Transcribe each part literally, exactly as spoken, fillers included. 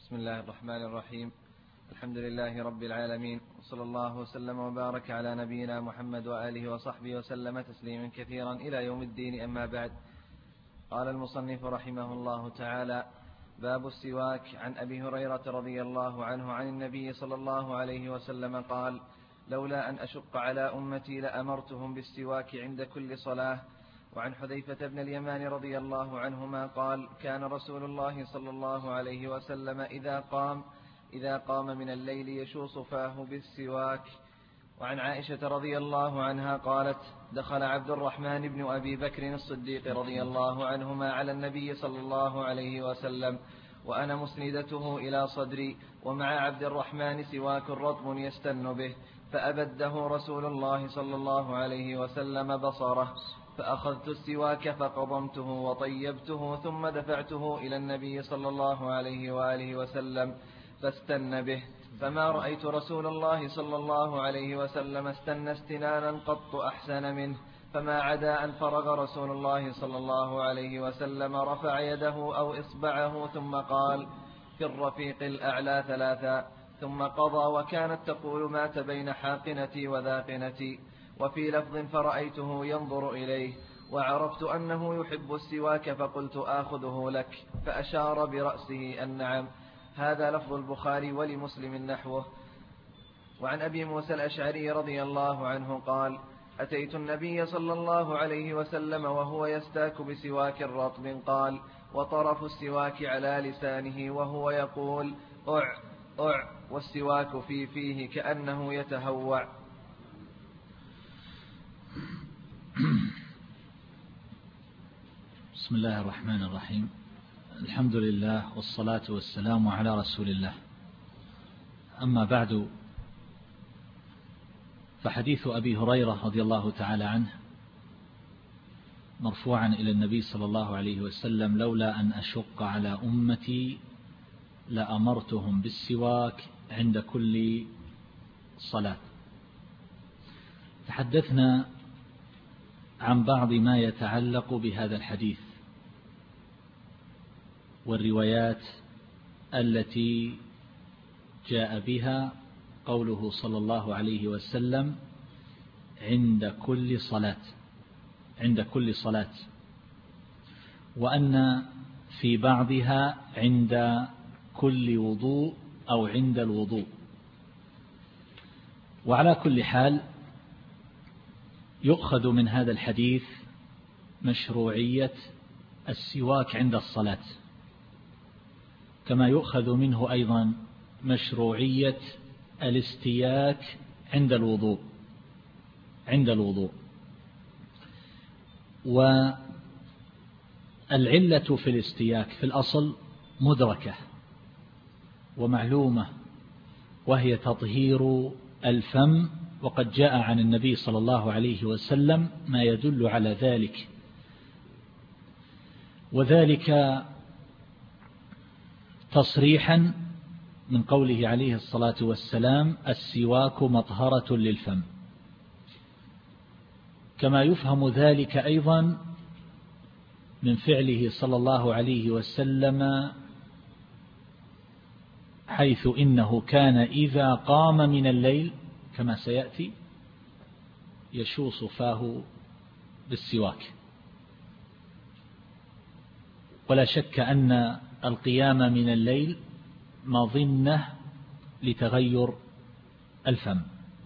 بسم الله الرحمن الرحيم. الحمد لله رب العالمين، وصلى الله وسلم وبارك على نبينا محمد وآله وصحبه وسلم تسليما كثيرا إلى يوم الدين. أما بعد، قال المصنف رحمه الله تعالى: باب السواك. عن أبي هريرة رضي الله عنه عن النبي صلى الله عليه وسلم قال: لولا أن أشق على أمتي لأمرتهم بالسواك عند كل صلاة. وعن حذيفة بن اليمان رضي الله عنهما قال: كان رسول الله صلى الله عليه وسلم إذا قام إذا قام من الليل يشوص فاه بالسواك. وعن عائشة رضي الله عنها قالت: دخل عبد الرحمن بن أبي بكر الصديق رضي الله عنهما على النبي صلى الله عليه وسلم وأنا مسندته إلى صدري، ومع عبد الرحمن سواك رطب يستن به، فأبده رسول الله صلى الله عليه وسلم بصره، فأخذت السواك فقضمته وطيبته، ثم دفعته إلى النبي صلى الله عليه وآله وسلم فاستن به، فما رأيت رسول الله صلى الله عليه وسلم استن استنانا قط أحسن منه. فما عدا أن فرغ رسول الله صلى الله عليه وسلم رفع يده أو إصبعه ثم قال: في الرفيق الأعلى ثلاثا، ثم قضى، وكانت تقول: مات بين حاقنتي وذاقنتي. وفي لفظ: فرأيته ينظر إليه، وعرفت أنه يحب السواك، فقلت: آخذه لك، فأشار برأسه أن نعم. هذا لفظ البخاري، ولمسلم نحوه. وعن أبي موسى الأشعري رضي الله عنه قال: أتيت النبي صلى الله عليه وسلم وهو يستاك بسواك رطب، قال: وطرف السواك على لسانه وهو يقول: أع أع، والسواك في فيه كأنه يتهوع. بسم الله الرحمن الرحيم. الحمد لله والصلاة والسلام على رسول الله. أما بعد، فحديث أبي هريرة رضي الله تعالى عنه مرفوعا إلى النبي صلى الله عليه وسلم: لولا أن أشق على أمتي لأمرتهم بالسواك عند كل صلاة. تحدثنا عن بعض ما يتعلق بهذا الحديث والروايات التي جاء بها قوله صلى الله عليه وسلم: عند كل صلاة، عند كل صلاة، وأن في بعضها عند كل وضوء أو عند الوضوء. وعلى كل حال يؤخذ من هذا الحديث مشروعية السواك عند الصلاة، كما يؤخذ منه أيضا مشروعية الاستياك عند الوضوء عند الوضوء والعلة في الاستياك في الأصل مدركة ومعلومة، وهي تطهير الفم، وقد جاء عن النبي صلى الله عليه وسلم ما يدل على ذلك، وذلك تصريحا من قوله عليه الصلاة والسلام: السواك مطهرة للفم. كما يفهم ذلك أيضا من فعله صلى الله عليه وسلم، حيث إنه كان إذا قام من الليل كما سيأتي يشوص فاه بالسواك. ولا شك أن القيام من الليل مظنة لتغير الفم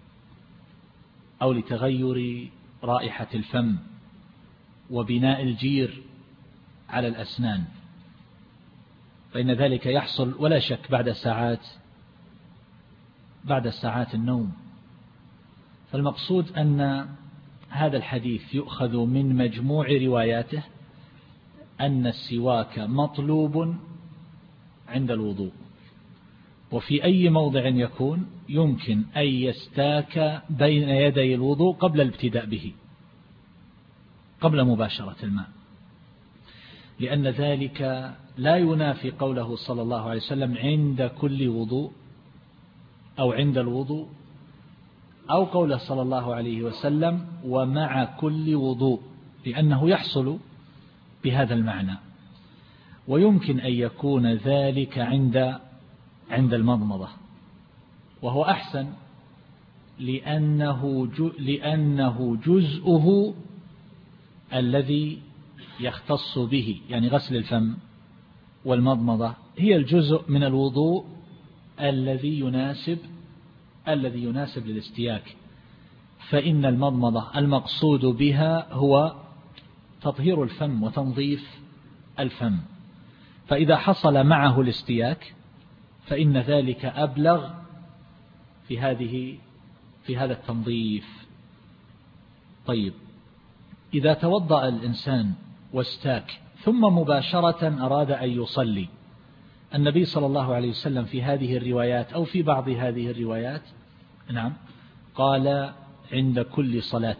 أو لتغير رائحة الفم وبناء الجير على الأسنان، فإن ذلك يحصل ولا شك بعد ساعات بعد ساعات النوم. فالمقصود أن هذا الحديث يؤخذ من مجموع رواياته أن السواك مطلوب عند الوضوء، وفي أي موضع يكون يمكن أن يستاك بين يدي الوضوء قبل الابتداء به، قبل مباشرة الماء، لأن ذلك لا ينافي قوله صلى الله عليه وسلم: عند كل وضوء أو عند الوضوء، أو قوله صلى الله عليه وسلم: ومع كل وضوء، لأنه يحصل بهذا المعنى. ويمكن أن يكون ذلك عند عند المضمضة، وهو أحسن لأنه لأنه جزءه الذي يختص به، يعني غسل الفم والمضمضة هي الجزء من الوضوء الذي يناسب الذي يناسب للاستياك، فإن المضمضة المقصود بها هو تطهير الفم وتنظيف الفم، فإذا حصل معه الاستياك فإن ذلك أبلغ في هذه في هذا التنظيف. طيب، إذا توضأ الإنسان واستاك ثم مباشرة أراد أن يصلي، النبي صلى الله عليه وسلم في هذه الروايات أو في بعض هذه الروايات نعم قال عند كل صلاة،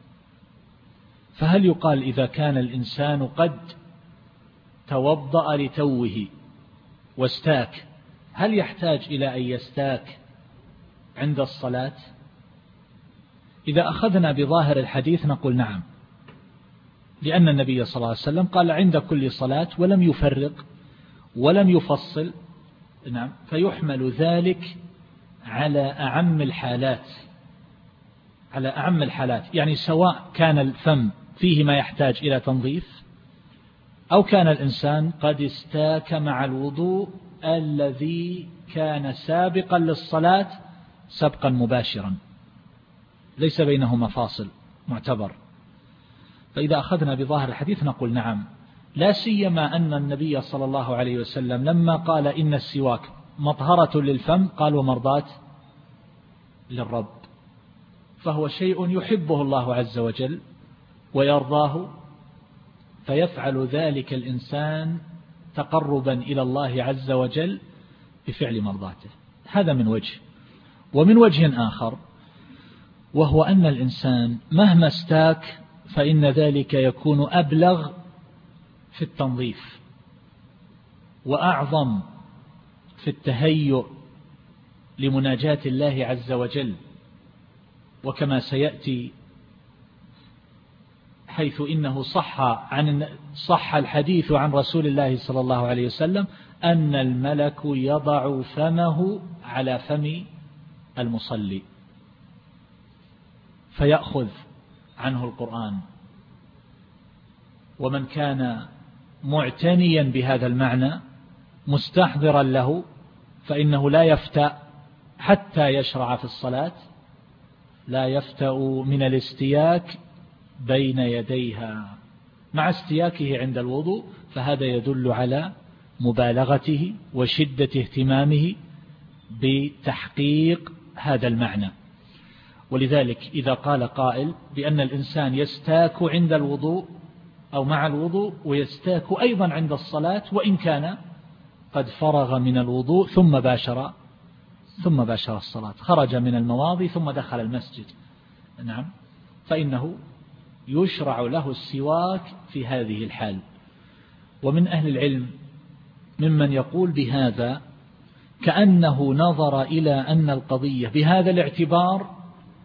فهل يقال إذا كان الإنسان قد توضأ لتوه واستاك هل يحتاج إلى أن يستاك عند الصلاة؟ إذا أخذنا بظاهر الحديث نقول نعم، لأن النبي صلى الله عليه وسلم قال عند كل صلاة ولم يفرق ولم يفصل، نعم، فيحمل ذلك على أعم الحالات على أعم الحالات يعني سواء كان الفم فيه ما يحتاج إلى تنظيف أو كان الإنسان قد استاك مع الوضوء الذي كان سابقا للصلاة سبقا مباشرا ليس بينهما فاصل معتبر. فإذا أخذنا بظاهر الحديث نقول نعم، لا سيما أن النبي صلى الله عليه وسلم لما قال إن السواك مطهرة للفم قال ومرضاة للرب، فهو شيء يحبه الله عز وجل ويرضاه، فيفعل ذلك الإنسان تقربا إلى الله عز وجل بفعل مرضاته. هذا من وجه. ومن وجه آخر وهو أن الإنسان مهما استاك فإن ذلك يكون أبلغ في التنظيف وأعظم في التهيؤ لمناجاة الله عز وجل، وكما سيأتي حيث إنه صح عن صح الحديث عن رسول الله صلى الله عليه وسلم أن الملك يضع فمه على فم المصلي فيأخذ عنه القرآن، ومن كان معتنيا بهذا المعنى مستحضرا له فإنه لا يفتأ حتى يشرع في الصلاة، لا يفتأ من الاستياك بين يديها مع استياكه عند الوضوء، فهذا يدل على مبالغته وشدة اهتمامه بتحقيق هذا المعنى. ولذلك إذا قال قائل بأن الإنسان يستاك عند الوضوء أو مع الوضوء ويستاك أيضا عند الصلاة وإن كان قد فرغ من الوضوء ثم باشر ثم باشر الصلاة، خرج من المواضي ثم دخل المسجد، نعم، فإنه يشرع له السواك في هذه الحال. ومن أهل العلم ممن يقول بهذا كأنه نظر إلى أن القضية بهذا الاعتبار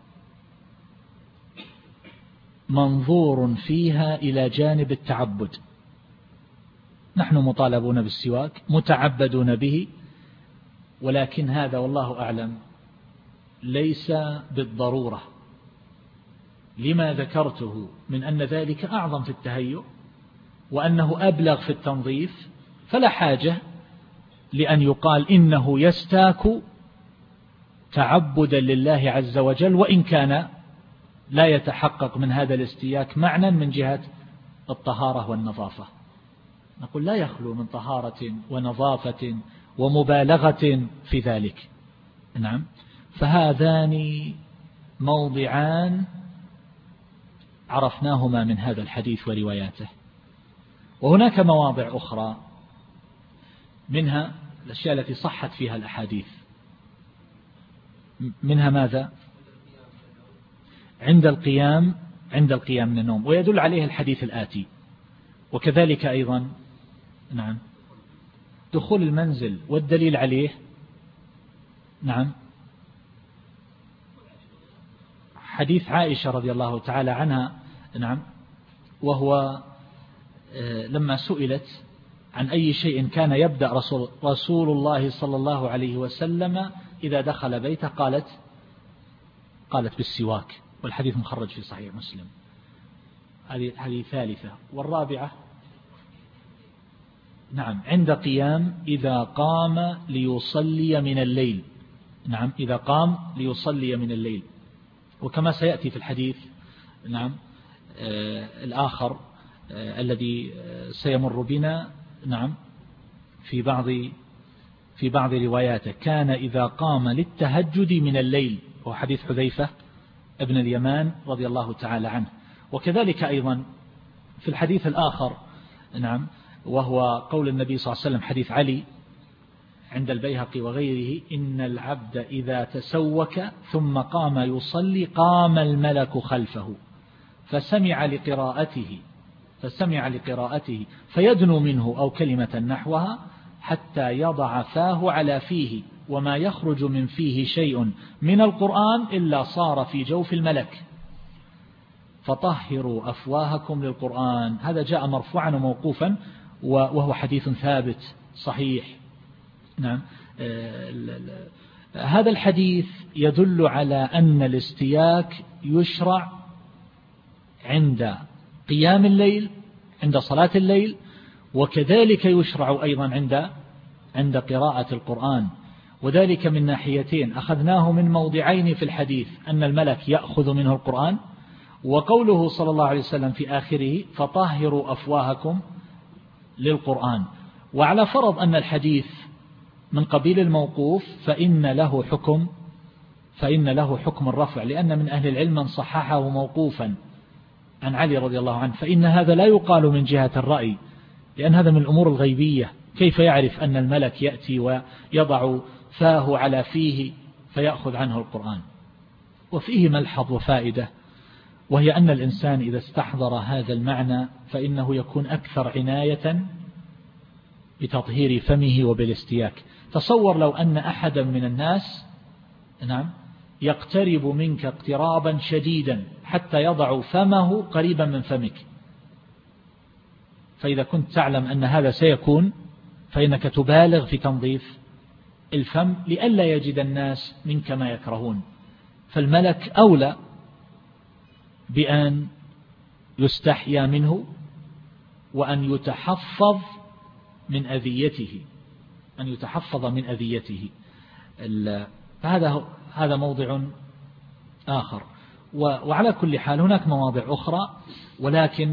منظور فيها إلى جانب التعبد، نحن مطالبون بالسواك متعبدون به، ولكن هذا والله أعلم ليس بالضرورة لما ذكرته من أن ذلك أعظم في التهيؤ وأنه أبلغ في التنظيف، فلا حاجة لأن يقال إنه يستاك تعبدا لله عز وجل وإن كان لا يتحقق من هذا الاستياك معنى من جهة الطهارة والنظافة. نقول لا يخلو من طهارة ونظافة ومبالغة في ذلك، نعم، فهذان موضعان عرفناهما من هذا الحديث ورواياته. وهناك مواضع أخرى منها الأشياء التي صحت فيها الأحاديث، منها ماذا؟ عند القيام عند القيام من النوم، ويدل عليه الحديث الآتي. وكذلك أيضا نعم دخول المنزل، والدليل عليه نعم حديث عائشة رضي الله تعالى عنها، نعم، وهو لما سئلت عن أي شيء كان يبدأ رسول, رسول الله صلى الله عليه وسلم إذا دخل بيته؟ قالت قالت بالسواك، والحديث مخرج في صحيح مسلم. هذه هذه ثالثة. والرابعة نعم عند قيام إذا قام ليصلي من الليل. نعم إذا قام ليصلي من الليل، وكما سيأتي في الحديث نعم آه الآخر آه الذي سيمر بنا نعم في بعض في بعض رواياته كان إذا قام للتهجد من الليل، وهو حديث حذيفة ابن اليمان رضي الله تعالى عنه. وكذلك أيضا في الحديث الآخر نعم وهو قول النبي صلى الله عليه وسلم حديث علي عند البيهقي وغيره: إن العبد إذا تسوك ثم قام يصلي قام الملك خلفه فسمع لقراءته فسمع لقراءته فيدنو منه أو كلمة نحوها حتى يضع فاه على فيه، وما يخرج من فيه شيء من القرآن إلا صار في جوف الملك، فطهروا أفواهكم للقرآن. هذا جاء مرفوعا وموقوفا وهو حديث ثابت صحيح. نعم هذا الحديث يدل على أن الاستياك يشرع عند قيام الليل، عند صلاة الليل، وكذلك يشرع أيضا عند عند قراءة القرآن، وذلك من ناحيتين: أخذناه من موضعين في الحديث، أن الملك يأخذ منه القرآن، وقوله صلى الله عليه وسلم في آخره: فطهروا أفواهكم للقرآن. وعلى فرض أن الحديث من قبيل الموقوف فإن له حكم فإن له حكم الرفع، لأن من أهل العلم من صححه موقوفا عن علي رضي الله عنه، فإن هذا لا يقال من جهة الرأي، لأن هذا من الأمور الغيبية. كيف يعرف أن الملك يأتي ويضع فاه على فيه فيأخذ عنه القرآن؟ وفيه ملحظ وفائدة، وهي أن الإنسان إذا استحضر هذا المعنى فإنه يكون أكثر عناية بتطهير فمه وبالاستياك. تصور لو أن أحدا من الناس نعم يقترب منك اقترابا شديدا حتى يضع فمه قريبا من فمك، فإذا كنت تعلم أن هذا سيكون فإنك تبالغ في تنظيف الفم لئلا يجد الناس منك ما يكرهون. فالملك أولى بأن يستحيا منه وأن يتحفظ من أذيته أن يتحفظ من أذيته. فهذا هذا موضع آخر. وعلى كل حال هناك مواضع أخرى، ولكن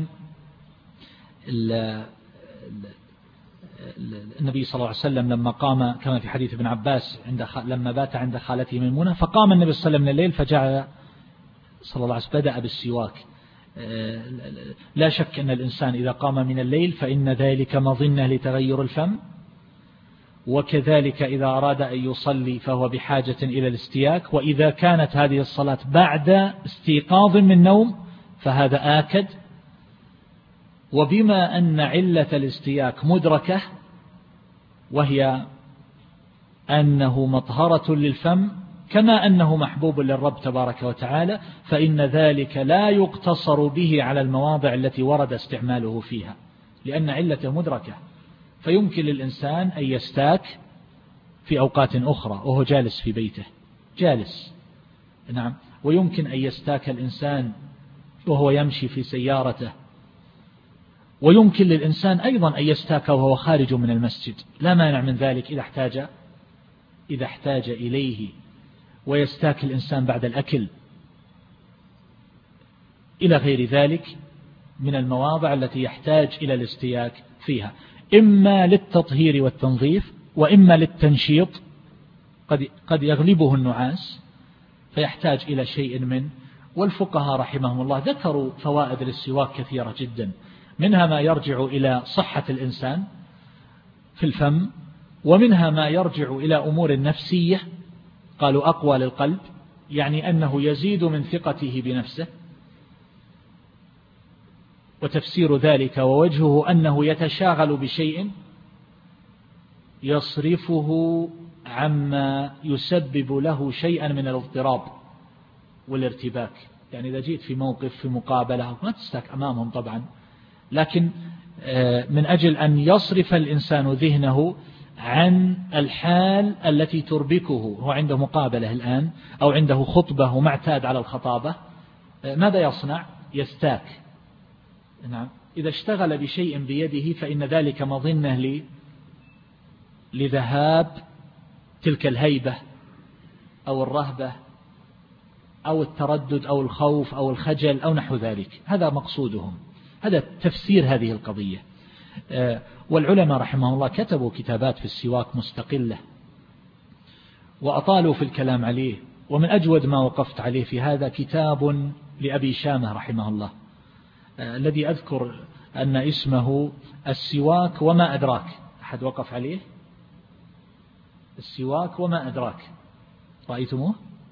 النبي صلى الله عليه وسلم لما قام كما في حديث ابن عباس عند لما بات عند خالته ميمونة، فقام النبي صلى الله عليه وسلم من الليل فجعل صلى الله عليه وسلم بدأ بالسواك. لا شك أن الإنسان إذا قام من الليل فإن ذلك مظنة لتغير الفم، وكذلك إذا أراد أن يصلي فهو بحاجة إلى الاستياك، وإذا كانت هذه الصلاة بعد استيقاظ من نوم فهذا آكد. وبما أن علة الاستياك مدركة وهي أنه مطهرة للفم كما أنه محبوب للرب تبارك وتعالى، فإن ذلك لا يقتصر به على المواضع التي ورد استعماله فيها، لأن علته مدركة. فيمكن للإنسان أن يستاك في أوقات أخرى وهو جالس في بيته جالس نعم، ويمكن أن يستاك الإنسان وهو يمشي في سيارته، ويمكن للإنسان أيضا أن يستاك وهو خارج من المسجد، لا مانع من ذلك إذا احتاج إذا احتاج إليه. ويستاك الإنسان بعد الأكل إلى غير ذلك من المواضع التي يحتاج إلى الاستياك فيها، إما للتطهير والتنظيف وإما للتنشيط، قد قد يغلبه النعاس فيحتاج إلى شيء من. والفقهاء رحمهم الله ذكروا فوائد للسواك كثيرة جدا، منها ما يرجع إلى صحة الإنسان في الفم، ومنها ما يرجع إلى أمور نفسية، قالوا أقوى للقلب، يعني أنه يزيد من ثقته بنفسه. وتفسير ذلك ووجهه أنه يتشاغل بشيء يصرفه عما يسبب له شيئا من الاضطراب والارتباك. يعني إذا جيت في موقف في مقابلة ما تستاك أمامهم طبعا، لكن من أجل أن يصرف الإنسان ذهنه عن الحال التي تربكه. هو عنده مقابلة الآن أو عنده خطبة ومعتاد على الخطابة، ماذا يصنع؟ يستاك. نعم. إذا اشتغل بشيء بيده فإن ذلك مظنة لي لذهاب تلك الهيبة أو الرهبة أو التردد أو الخوف أو الخجل أو نحو ذلك. هذا مقصودهم، هذا تفسير هذه القضية. والعلماء رحمه الله كتبوا كتابات في السواك مستقلة وأطالوا في الكلام عليه، ومن أجود ما وقفت عليه في هذا كتاب لأبي شامة رحمه الله الذي أذكر أن اسمه السواك وما أدراك. أحد وقف عليه؟ السواك وما أدراك، رأيتموه؟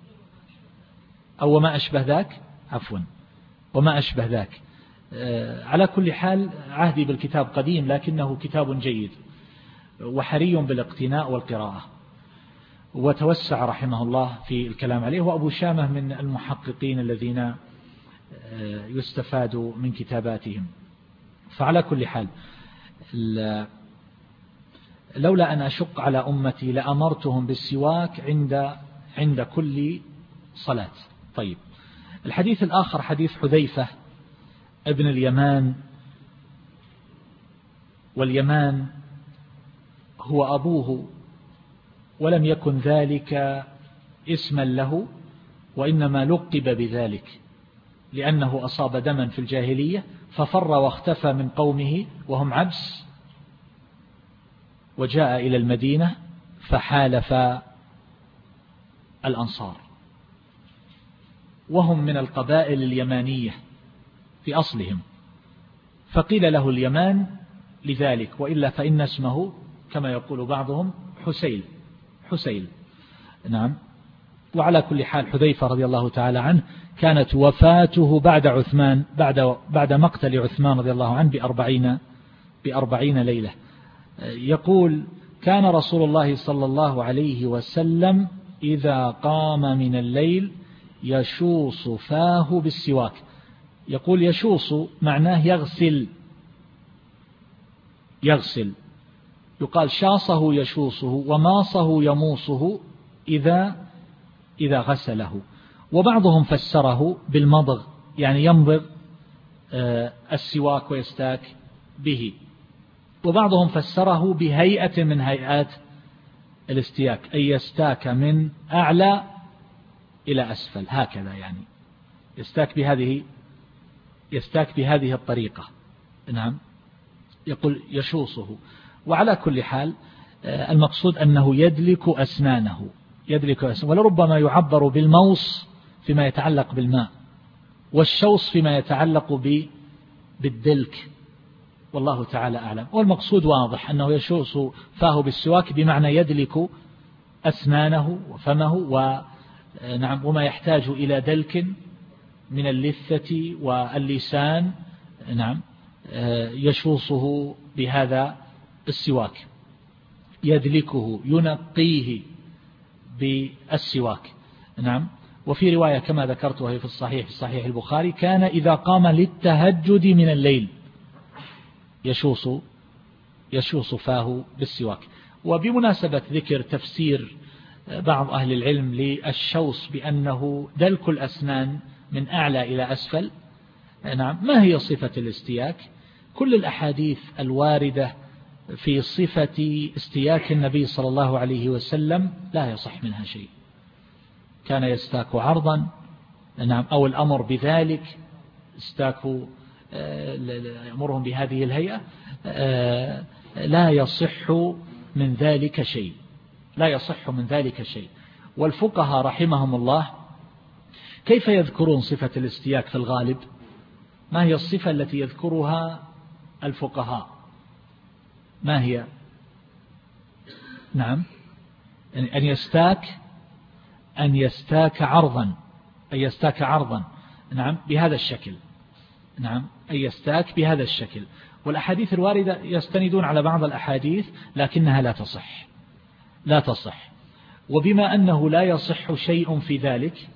أو وما أشبه ذاك، عفوا وما أشبه ذاك. على كل حال عهدي بالكتاب قديم، لكنه كتاب جيد وحري بالاقتناء والقراءة. وتوسع رحمه الله في الكلام عليه، وأبو شامة من المحققين الذين يستفاد من كتاباتهم. فعلى كل حال لولا أن أشق على أمتي لأمرتهم بالسواك عند عند كل صلاة. طيب، الحديث الآخر حديث حذيفة ابن اليمان، واليمان هو أبوه، ولم يكن ذلك اسما له، وإنما لقب بذلك لأنه أصاب دما في الجاهلية ففر واختفى من قومه وهم عبس، وجاء إلى المدينة فحالف الأنصار، وهم من القبائل اليمانية في أصلهم، فقيل له اليمان لذلك، وإلا فإن اسمه كما يقول بعضهم حسيل حسيل نعم. وعلى كل حال حذيفة رضي الله تعالى عنه كانت وفاته بعد عثمان بعد بعد مقتل عثمان رضي الله عنه بأربعين بأربعين ليلة. يقول كان رسول الله صلى الله عليه وسلم إذا قام من الليل يشوص فاه بالسواك. يقول يشوص معناه يغسل يغسل يقال شاصه يشوصه وماصه يموصه إذا إذا غسله. وبعضهم فسره بالمضغ، يعني يمضغ السواك ويستاك به، وبعضهم فسره بهيئة من هيئات الاستياك، أي يستاك من أعلى إلى أسفل هكذا، يعني يستاك بهذه يستاك بهذه الطريقة. نعم. يقول يشوصه. وعلى كل حال المقصود أنه يدلك أسنانه يدلك أسنانه ولربما يعبر بالموص فيما يتعلق بالماء، والشوص فيما يتعلق بالدلك، والله تعالى أعلم. والمقصود واضح أنه يشوص فاه بالسواك بمعنى يدلك أسنانه وفمه ونعم وما يحتاج إلى دلك من اللثة واللسان، نعم، يشوصه بهذا السواك، يدلكه ينقيه بالسواك. نعم. وفي رواية كما ذكرتها في الصحيح في صحيح البخاري كان إذا قام للتهجد من الليل يشوص يشوص فاه بالسواك. وبمناسبة ذكر تفسير بعض أهل العلم للشوص بأنه دلك الأسنان من أعلى إلى أسفل، نعم، ما هي صفة الاستياك؟ كل الأحاديث الواردة في صفة استياك النبي صلى الله عليه وسلم لا يصح منها شيء. كان يستاك عرضا، نعم، أو الأمر بذلك، استاكوا يأمرهم بهذه الهيئة، لا يصح من ذلك شيء لا يصح من ذلك شيء. والفقهاء رحمهم الله كيف يذكرون صفة الاستياك في الغالب؟ ما هي الصفة التي يذكرها الفقهاء؟ ما هي؟ نعم، أن يستاك أن يستاك عرضا أن يستاك عرضا نعم، بهذا الشكل، نعم، أن يستاك بهذا الشكل. والأحاديث الواردة يستندون على بعض الأحاديث لكنها لا تصح لا تصح وبما أنه لا يصح شيء في ذلك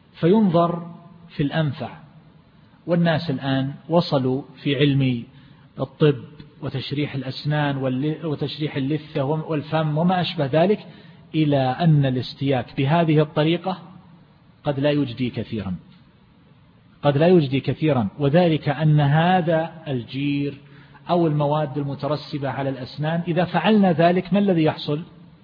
فينظر في الأنفع. والناس الآن وصلوا في علم الطب وتشريح الأسنان وتشريح اللثة والفم وما أشبه ذلك، إلى أن الاستياك بهذه الطريقة قد لا يجدي كثيرا قد لا يجدي كثيرا وذلك أن هذا الجير أو المواد المترسبة على الأسنان إذا فعلنا ذلك ما الذي يحصل؟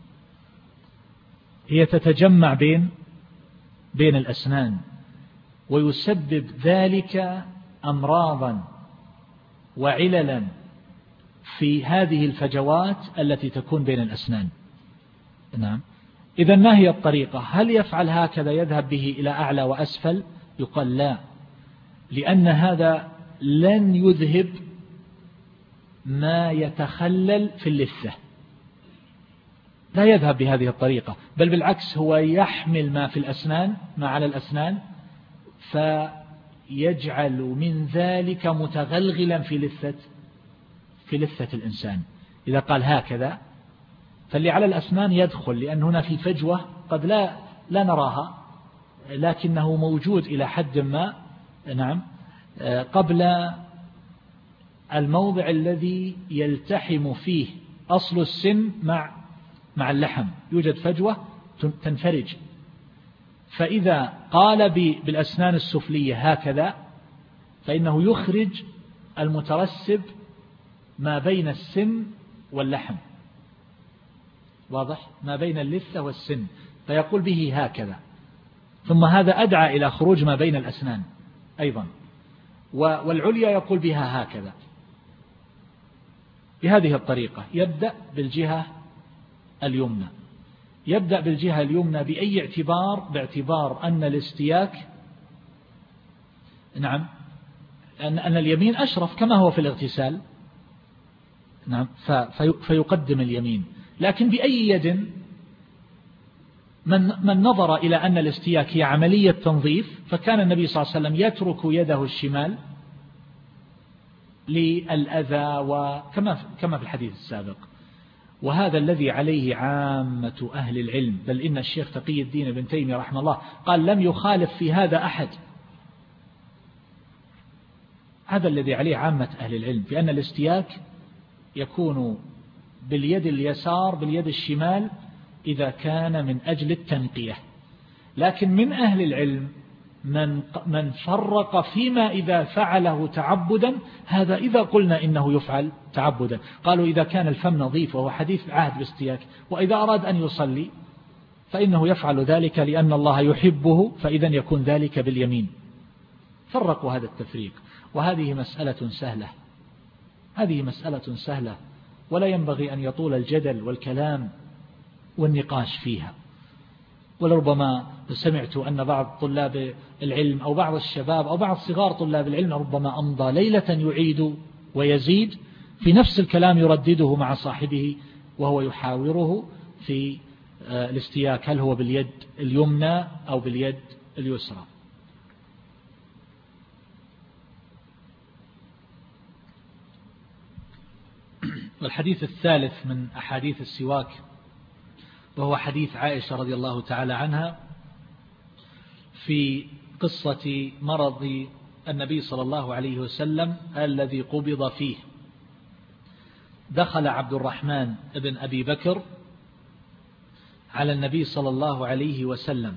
هي تتجمع بين بين الأسنان ويسبب ذلك أمراضا وعللا في هذه الفجوات التي تكون بين الأسنان. نعم. إذا ما هي الطريقة؟ هل يفعل هكذا يذهب به إلى أعلى وأسفل؟ يقال لا، لأن هذا لن يذهب ما يتخلل في اللثة، لا يذهب بهذه الطريقة، بل بالعكس هو يحمل ما في الأسنان ما على الأسنان فيجعل من ذلك متغلغلا في لثة في لثة الإنسان. إذا قال هكذا فاللي على الأسنان يدخل، لأن هنا في فجوة قد لا لا نراها لكنه موجود إلى حد ما، نعم، قبل الموضع الذي يلتحم فيه أصل السن مع مع اللحم يوجد فجوة تنفرج، فإذا قال بالأسنان السفلية هكذا فإنه يخرج المترسب ما بين السن واللحم، واضح، ما بين اللثة والسن، فيقول به هكذا، ثم هذا أدعى إلى خروج ما بين الأسنان أيضا، والعليا يقول بها هكذا بهذه الطريقة. يبدأ بالجهة اليمنى يبدأ بالجهة اليمنى بأي اعتبار؟ باعتبار أن الاستياك، نعم، أن أن اليمين أشرف كما هو في الاغتسال، نعم، فيقدم اليمين. لكن بأي يد؟ من من نظر إلى أن الاستياك هي عملية تنظيف فكان النبي صلى الله عليه وسلم يترك يده الشمال للأذى وكما كما في الحديث السابق، وهذا الذي عليه عامة أهل العلم، بل إن الشيخ تقي الدين ابن تيمية رحمه الله قال لم يخالف في هذا أحد. هذا الذي عليه عامة أهل العلم، بأن الاستياك يكون باليد اليسار باليد الشمال إذا كان من أجل التنقية. لكن من أهل العلم من من فرق فيما إذا فعله تعبدا، هذا إذا قلنا إنه يفعل تعبدا، قالوا إذا كان الفم نظيف وهو حديث عهد باستياك، وإذا أراد أن يصلي فإنه يفعل ذلك لأن الله يحبه، فإذا يكون ذلك باليمين. فرقوا هذا التفريق، وهذه مسألة سهلة هذه مسألة سهلة ولا ينبغي أن يطول الجدل والكلام والنقاش فيها. ولربما سمعت أن بعض طلاب العلم أو بعض الشباب أو بعض صغار طلاب العلم ربما أمضى ليلة يعيد ويزيد في نفس الكلام يردده مع صاحبه وهو يحاوره في الاستياك، هل هو باليد اليمنى أو باليد اليسرى. والحديث الثالث من أحاديث السواك وهو حديث عائشة رضي الله تعالى عنها في قصة مرض النبي صلى الله عليه وسلم الذي قبض فيه. دخل عبد الرحمن بن أبي بكر على النبي صلى الله عليه وسلم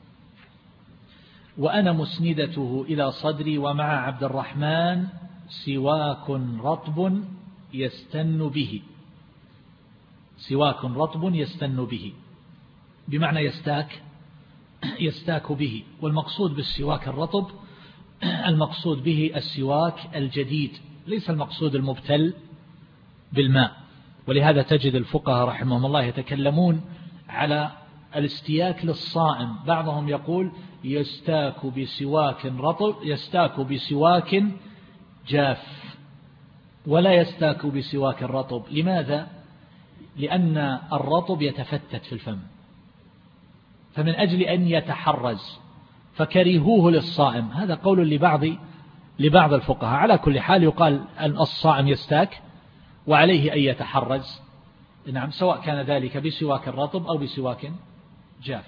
وأنا مسندته إلى صدري ومع عبد الرحمن سواك رطب يستن به سواك رطب يستن به بمعنى يستاك يستاك به. والمقصود بالسواك الرطب المقصود به السواك الجديد، ليس المقصود المبتل بالماء. ولهذا تجد الفقهاء رحمهم الله يتكلمون على الاستياك للصائم، بعضهم يقول يستاك بسواك رطب يستاك بسواك جاف ولا يستاك بسواك الرطب. لماذا؟ لأن الرطب يتفتت في الفم، فمن أجل أن يتحرز فكرهوه للصائم. هذا قول لبعض لبعض الفقهاء. على كل حال يقال أن الصائم يستاك وعليه أن يتحرز، نعم، سواء كان ذلك بسواك الرطب أو بسواك جاف.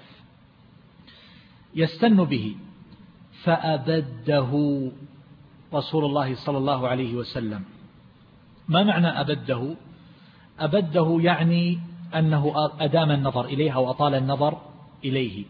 يستن به فأبده رسول الله صلى الله عليه وسلم ما معنى أبده؟ أبده يعني أنه أدام النظر إليه أو أطال النظر إليه.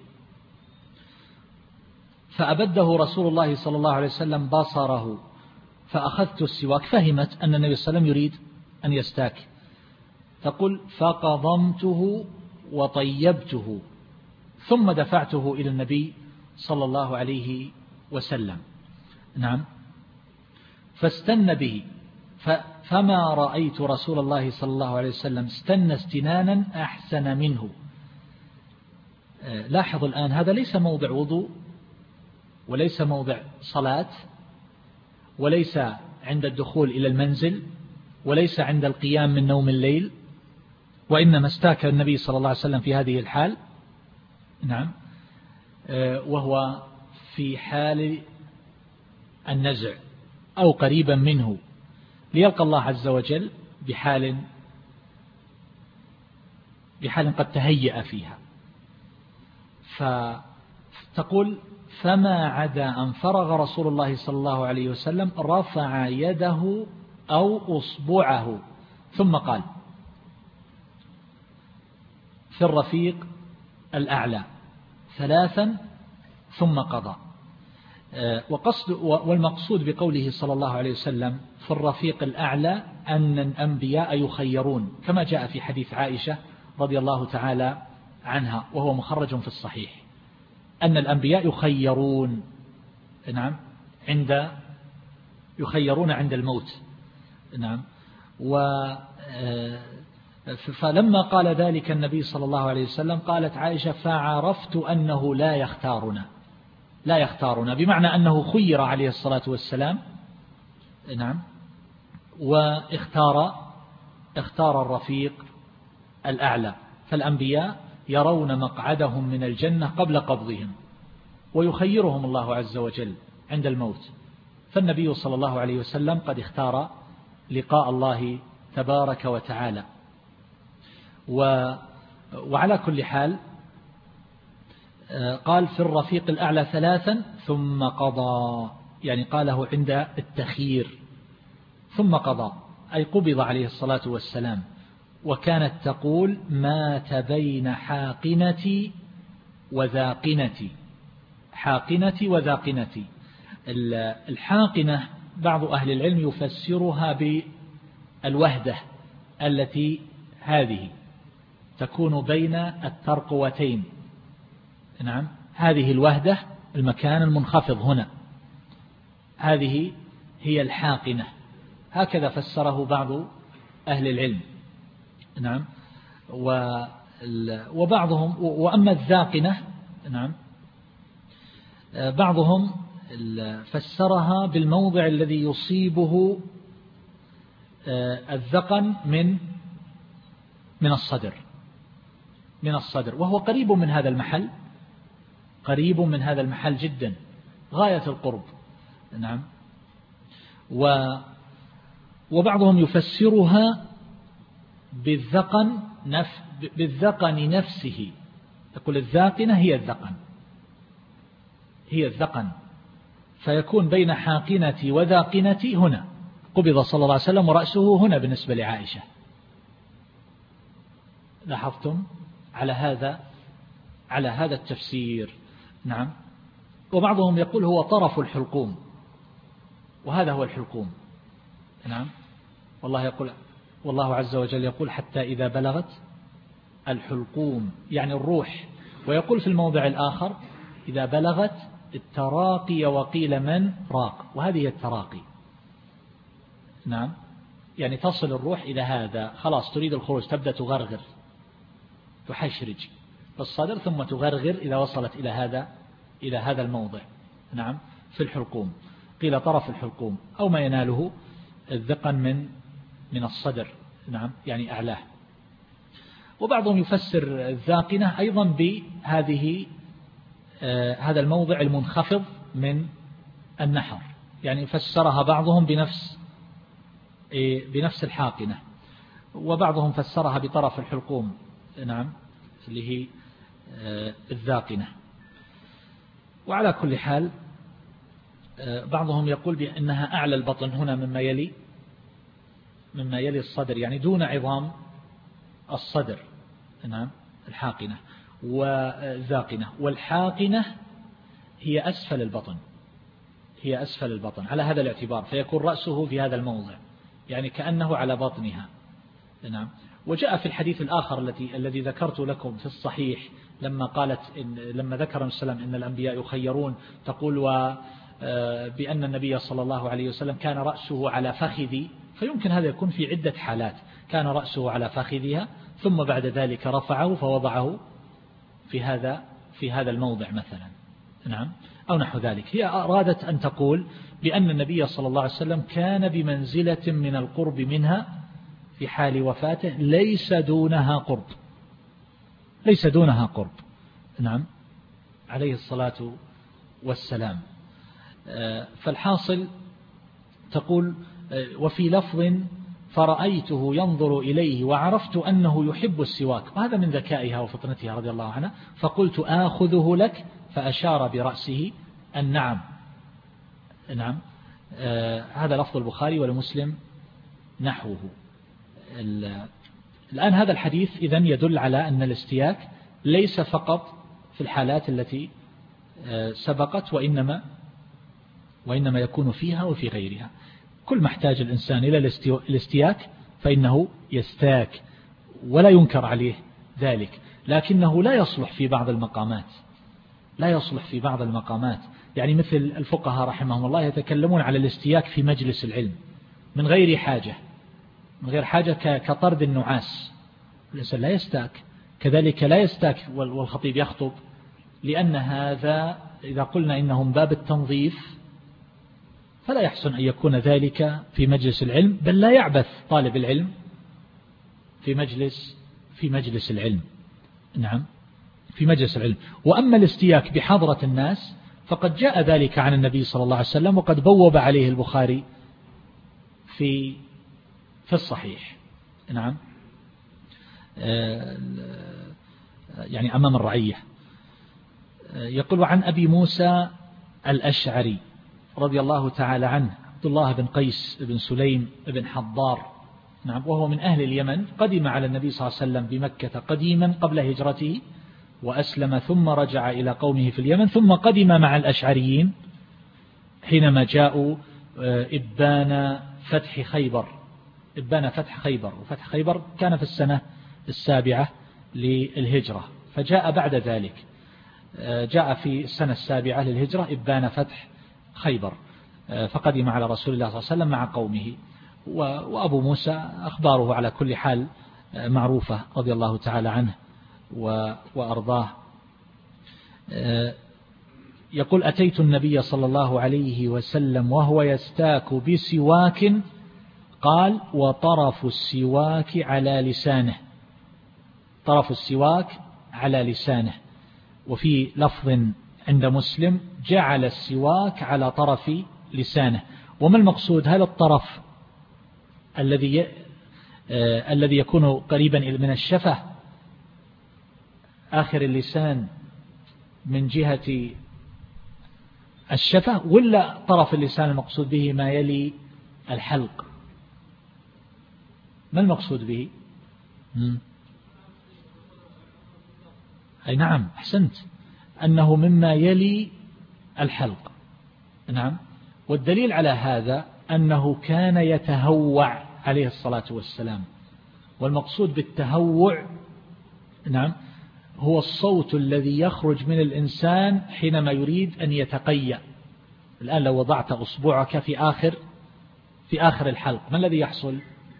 فأبده رسول الله صلى الله عليه وسلم بصره فأخذت السواك، فهمت أن النبي صلى الله عليه وسلم يريد أن يستاك، تقول فقضمته وطيبته ثم دفعته إلى النبي صلى الله عليه وسلم. نعم. فاستن به فما رأيت رسول الله صلى الله عليه وسلم استن استنانا أحسن منه. لاحظ الآن هذا ليس موضع وضوء وليس موضع صلاة وليس عند الدخول إلى المنزل وليس عند القيام من نوم الليل، وإنما استاك النبي صلى الله عليه وسلم في هذه الحال. نعم. وهو في حال النزع أو قريبا منه ليلقى الله عز وجل بحال بحال قد تهيأ فيها. فتقول فما عدا أن فرغ رسول الله صلى الله عليه وسلم رفع يده أو أصبعه ثم قال في الرفيق الأعلى ثلاثا ثم قضى. وقصد والمقصود بقوله صلى الله عليه وسلم في الرفيق الأعلى أن الأنبياء يخيرون، كما جاء في حديث عائشة رضي الله تعالى عنها وهو مخرج في الصحيح، أن الأنبياء يخيرون. نعم. عند يخيرون عند الموت. نعم. و فلما قال ذلك النبي صلى الله عليه وسلم قالت عائشة فعرفت أنه لا يختارنا لا يختارنا بمعنى أنه خير عليه الصلاة والسلام. نعم. واختار اختار الرفيق الأعلى. فالأنبياء يرون مقعدهم من الجنة قبل قبضهم ويخيرهم الله عز وجل عند الموت. فالنبي صلى الله عليه وسلم قد اختار لقاء الله تبارك وتعالى. و وعلى كل حال قال في الرفيق الأعلى ثلاثا ثم قضى، يعني قاله عند التخيير ثم قضى أي قبض عليه الصلاة والسلام. وكانت تقول مات بين حاقنتي وذاقنتي. حاقنتي وذاقنتي. الحاقنة بعض أهل العلم يفسرها بالوهدة التي هذه تكون بين الترقوتين. نعم. هذه الوهدة المكان المنخفض هنا، هذه هي الحاقنة، هكذا فسره بعض أهل العلم. نعم. وبعضهم وأما الذاقنة، نعم، بعضهم فسرها بالموضع الذي يصيبه الذقن من من الصدر من الصدر وهو قريب من هذا المحل قريب من هذا المحل جدا غاية القرب. نعم. و وبعضهم يفسرها بالذقن نف بالذقن نفسه، يقول الذاقنة هي الذقن هي الذقن فيكون بين حاقنتي وذاقنتي هنا. قبض صلى الله عليه وسلم ورأسه هنا بالنسبة لعائشة. لاحظتم على هذا على هذا التفسير. نعم. وبعضهم يقول هو طرف الحلقوم، وهذا هو الحلقوم. نعم. والله يقول والله عز وجل يقول حتى إذا بلغت الحلقوم يعني الروح، ويقول في الموضع الآخر إذا بلغت التراقي وقيل من راق، وهذه هي التراقي. نعم. يعني تصل الروح إلى هذا، خلاص تريد الخروج، تبدأ تغرغر تحشرج في الصدر ثم تغرغر إذا وصلت إلى هذا إلى هذا الموضع. نعم. في الحلقوم، قيل طرف الحلقوم أو ما يناله الذقن من من الصدر. نعم. يعني أعلاه. وبعضهم يفسر الذاقنة أيضا بهذه آه هذا الموضع المنخفض من النحر، يعني فسرها بعضهم بنفس إيه بنفس الحاقنة، وبعضهم فسرها بطرف الحلقوم. نعم. اللي هي آه الذاقنة. وعلى كل حال آه بعضهم يقول بأنها أعلى البطن هنا مما يلي مما يلي الصدر يعني دون عظام الصدر. نعم الحاقنة والذاقنة. والحاقنة هي أسفل البطن، هي أسفل البطن على هذا الاعتبار، فيكون رأسه في هذا الموضع يعني كأنه على بطنها. نعم. وجاء في الحديث الآخر الذي الذي ذكرت لكم في الصحيح لما قالت إن لما ذكر السلام إن الأنبياء يخيرون، تقول و بأن النبي صلى الله عليه وسلم كان رأسه على فخذي، فيمكن هذا يكون في عدة حالات، كان رأسه على فخذها ثم بعد ذلك رفعه فوضعه في هذا في هذا الموضع مثلا. نعم أو نحو ذلك. هي أرادت أن تقول بأن النبي صلى الله عليه وسلم كان بمنزلة من القرب منها في حال وفاته ليس دونها قرب، ليس دونها قرب. نعم عليه الصلاة والسلام. فالحاصل تقول وفي لفظ فرأيته ينظر إليه وعرفت أنه يحب السواك، وهذا من ذكائها وفطنتها رضي الله عنها، فقلت آخذه لك فأشار برأسه النعم. نعم آه هذا لفظ البخاري ولمسلم نحوه. الآن هذا الحديث إذن يدل على أن الاستياك ليس فقط في الحالات التي آه سبقت، وإنما وإنما يكون فيها وفي غيرها. كل ما احتاج الإنسان إلى الاستياك فإنه يستاك ولا ينكر عليه ذلك، لكنه لا يصلح في بعض المقامات، لا يصلح في بعض المقامات. يعني مثل الفقهاء رحمهم الله يتكلمون على الاستياك في مجلس العلم من غير حاجة، من غير حاجة كطرد النعاس، الإنسان لا يستاك. كذلك لا يستاك والخطيب يخطب، لأن هذا إذا قلنا إنه من باب التنظيف فلا يحسن أن يكون ذلك في مجلس العلم، بل لا يعبث طالب العلم في مجلس في مجلس العلم. نعم في مجلس العلم. وأما الاستياك بحضرة الناس فقد جاء ذلك عن النبي صلى الله عليه وسلم، وقد بوب عليه البخاري في في الصحيح. نعم يعني أمام الرعية. يقول عن أبي موسى الأشعري رضي الله تعالى عنه عبد الله بن قيس بن سليم بن حضار، نعم وهو من أهل اليمن، قدم على النبي صلى الله عليه وسلم بمكة قديما قبل هجرته وأسلم، ثم رجع إلى قومه في اليمن، ثم قدم مع الأشعريين حينما جاءوا إبان فتح خيبر. إبان فتح خيبر، وفتح خيبر كان في السنة السابعة للهجرة، فجاء بعد ذلك، جاء في السنة السابعة للهجرة إبان فتح خيبر، فقدم على رسول الله صلى الله عليه وسلم مع قومه. وأبو موسى أخباره على كل حال معروفة رضي الله تعالى عنه وأرضاه. يقول أتيت النبي صلى الله عليه وسلم وهو يستاك بسواك، قال وطرف السواك على لسانه، طرف السواك على لسانه. وفي لفظ عند مسلم جعل السواك على طرف لسانه. وما المقصود؟ هل الطرف الذي ي... آه... الذي يكون قريبا من الشفة آخر اللسان من جهة الشفة، ولا طرف اللسان المقصود به ما يلي الحلق؟ ما المقصود به؟ م? أي نعم أحسنت، أنه مما يلي الحلق. نعم. والدليل على هذا أنه كان يتهوع عليه الصلاة والسلام، والمقصود بالتهوع نعم هو الصوت الذي يخرج من الإنسان حينما يريد أن يتقيأ. الآن لو وضعت أصبعك في آخر في آخر الحلق ما الذي يحصل؟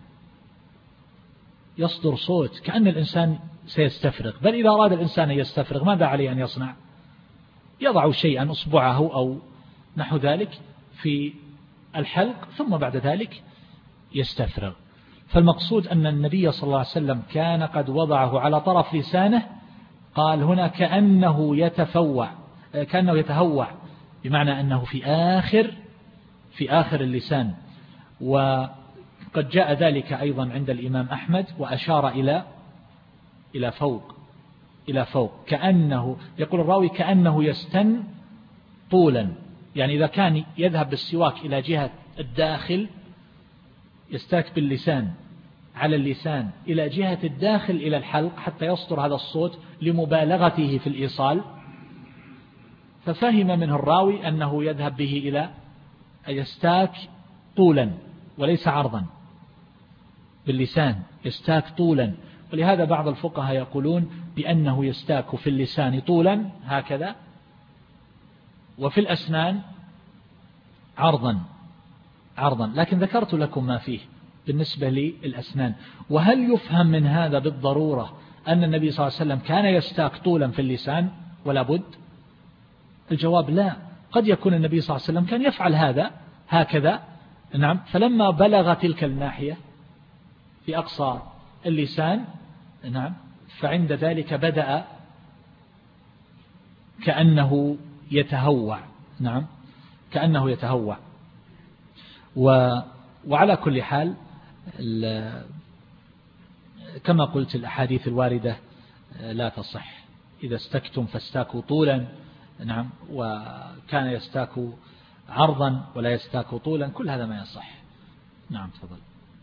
يصدر صوت كأن الإنسان سيستفرغ. بل إذا أراد الإنسان أن يستفرغ ماذا عليه أن يصنع؟ يضع شيئا أصبعه أو نحو ذلك في الحلق ثم بعد ذلك يستفرغ. فالمقصود أن النبي صلى الله عليه وسلم كان قد وضعه على طرف لسانه، قال هنا كأنه يتفوع، كأنه يتهوع، بمعنى أنه في آخر في آخر اللسان. وقد جاء ذلك أيضا عند الإمام أحمد وأشار إلى إلى فوق إلى فوق كأنه، يقول الراوي كأنه يستن طولا، يعني إذا كان يذهب بالسواك إلى جهة الداخل يستاك باللسان على اللسان إلى جهة الداخل إلى الحلق حتى يصدر هذا الصوت لمبالغته في الإيصال، ففهم منه الراوي أنه يذهب به إلى أن يستاك طولا وليس عرضا، باللسان يستاك طولا. ولهذا بعض الفقهاء يقولون بأنه يستاك في اللسان طولا هكذا، وفي الأسنان عرضا عرضا لكن ذكرت لكم ما فيه بالنسبة للأسنان. وهل يفهم من هذا بالضرورة أن النبي صلى الله عليه وسلم كان يستاك طولا في اللسان ولا بد؟ الجواب لا، قد يكون النبي صلى الله عليه وسلم كان يفعل هذا هكذا، نعم، فلما بلغ تلك الناحية في أقصى اللسان، نعم، فعند ذلك بدأ كأنه يتهوع، نعم، كأنه يتهوع. و وعلى كل حال كما قلت الأحاديث الواردة لا تصح. إذا استكتم فاستاكوا طولا، نعم، وكان يستاك عرضا ولا يستاك طولا، كل هذا ما يصح. نعم تفضل.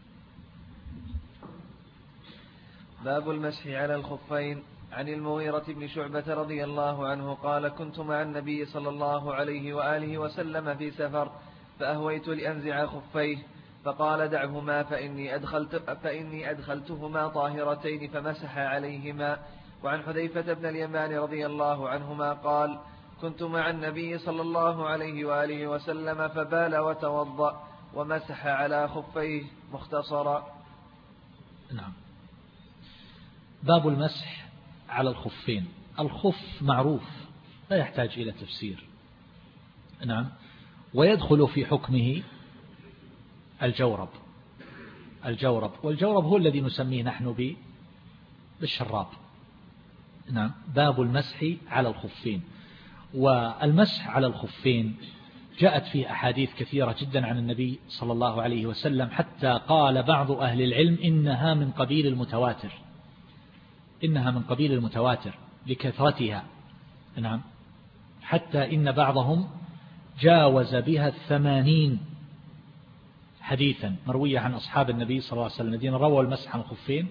باب المسح على الخفين. عن المغيرة بن شعبة رضي الله عنه قال: كنت مع النبي صلى الله عليه وآله وسلم في سفر، فأهويت لأنزع خفيه، فقال: دعهما فإني, أدخلت فإني أدخلتهما طاهرتين، فمسح عليهما. وعن حذيفة بن اليمان رضي الله عنهما قال: كنت مع النبي صلى الله عليه وآله وسلم فبال وتوضأ ومسح على خفيه. مختصرا. نعم. باب المسح على الخفين. الخف معروف لا يحتاج إلى تفسير، نعم، ويدخل في حكمه الجورب. الجورب والجورب هو الذي نسميه نحن بالشراب. نعم. باب المسح على الخفين. والمسح على الخفين جاءت فيه أحاديث كثيرة جدا عن النبي صلى الله عليه وسلم، حتى قال بعض أهل العلم إنها من قبيل المتواتر، إنها من قبيل المتواتر لكثرتها. نعم. حتى إن بعضهم جاوز بها الثمانين حديثا مروية عن أصحاب النبي صلى الله عليه وسلم الذين رووا المسح على الخفين.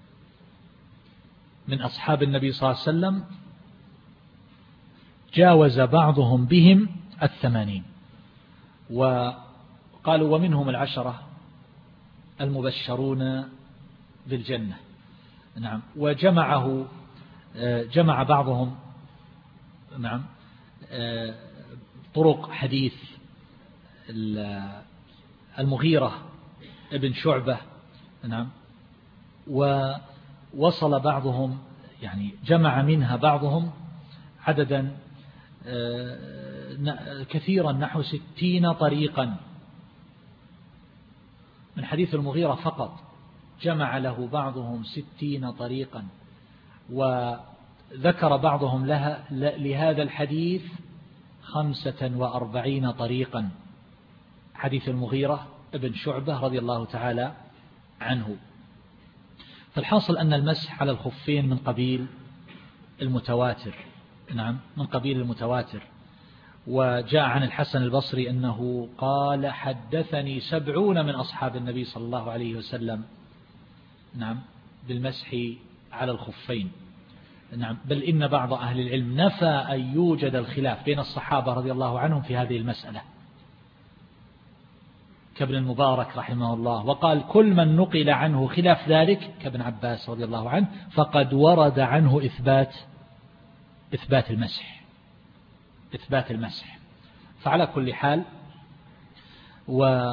من أصحاب النبي صلى الله عليه وسلم جاوز بعضهم بهم الثمانين، وقالوا ومنهم العشرة المبشرون بالجنة. نعم. وجمعه جمع بعضهم، نعم، طرق حديث المغيرة ابن شعبة، نعم، ووصل بعضهم، يعني جمع منها بعضهم عددا كثيرا نحو ستين طريقا من حديث المغيرة فقط، جمع له بعضهم ستين طريقا. وذكر بعضهم لها لهذا الحديث خمسة وأربعين طريقا، حديث المغيرة ابن شعبة رضي الله تعالى عنه. فالحاصل أن المسح على الخفين من قبيل المتواتر. نعم، من قبيل المتواتر. وجاء عن الحسن البصري أنه قال: حدثني سبعون من أصحاب النبي صلى الله عليه وسلم، نعم، بالمسح على الخفين. نعم. بل إن بعض أهل العلم نفى أن يوجد الخلاف بين الصحابة رضي الله عنهم في هذه المسألة، كابن المبارك رحمه الله، وقال: كل من نقل عنه خلاف ذلك كابن عباس رضي الله عنه فقد ورد عنه إثبات إثبات المسح إثبات المسح. فعلى كل حال، و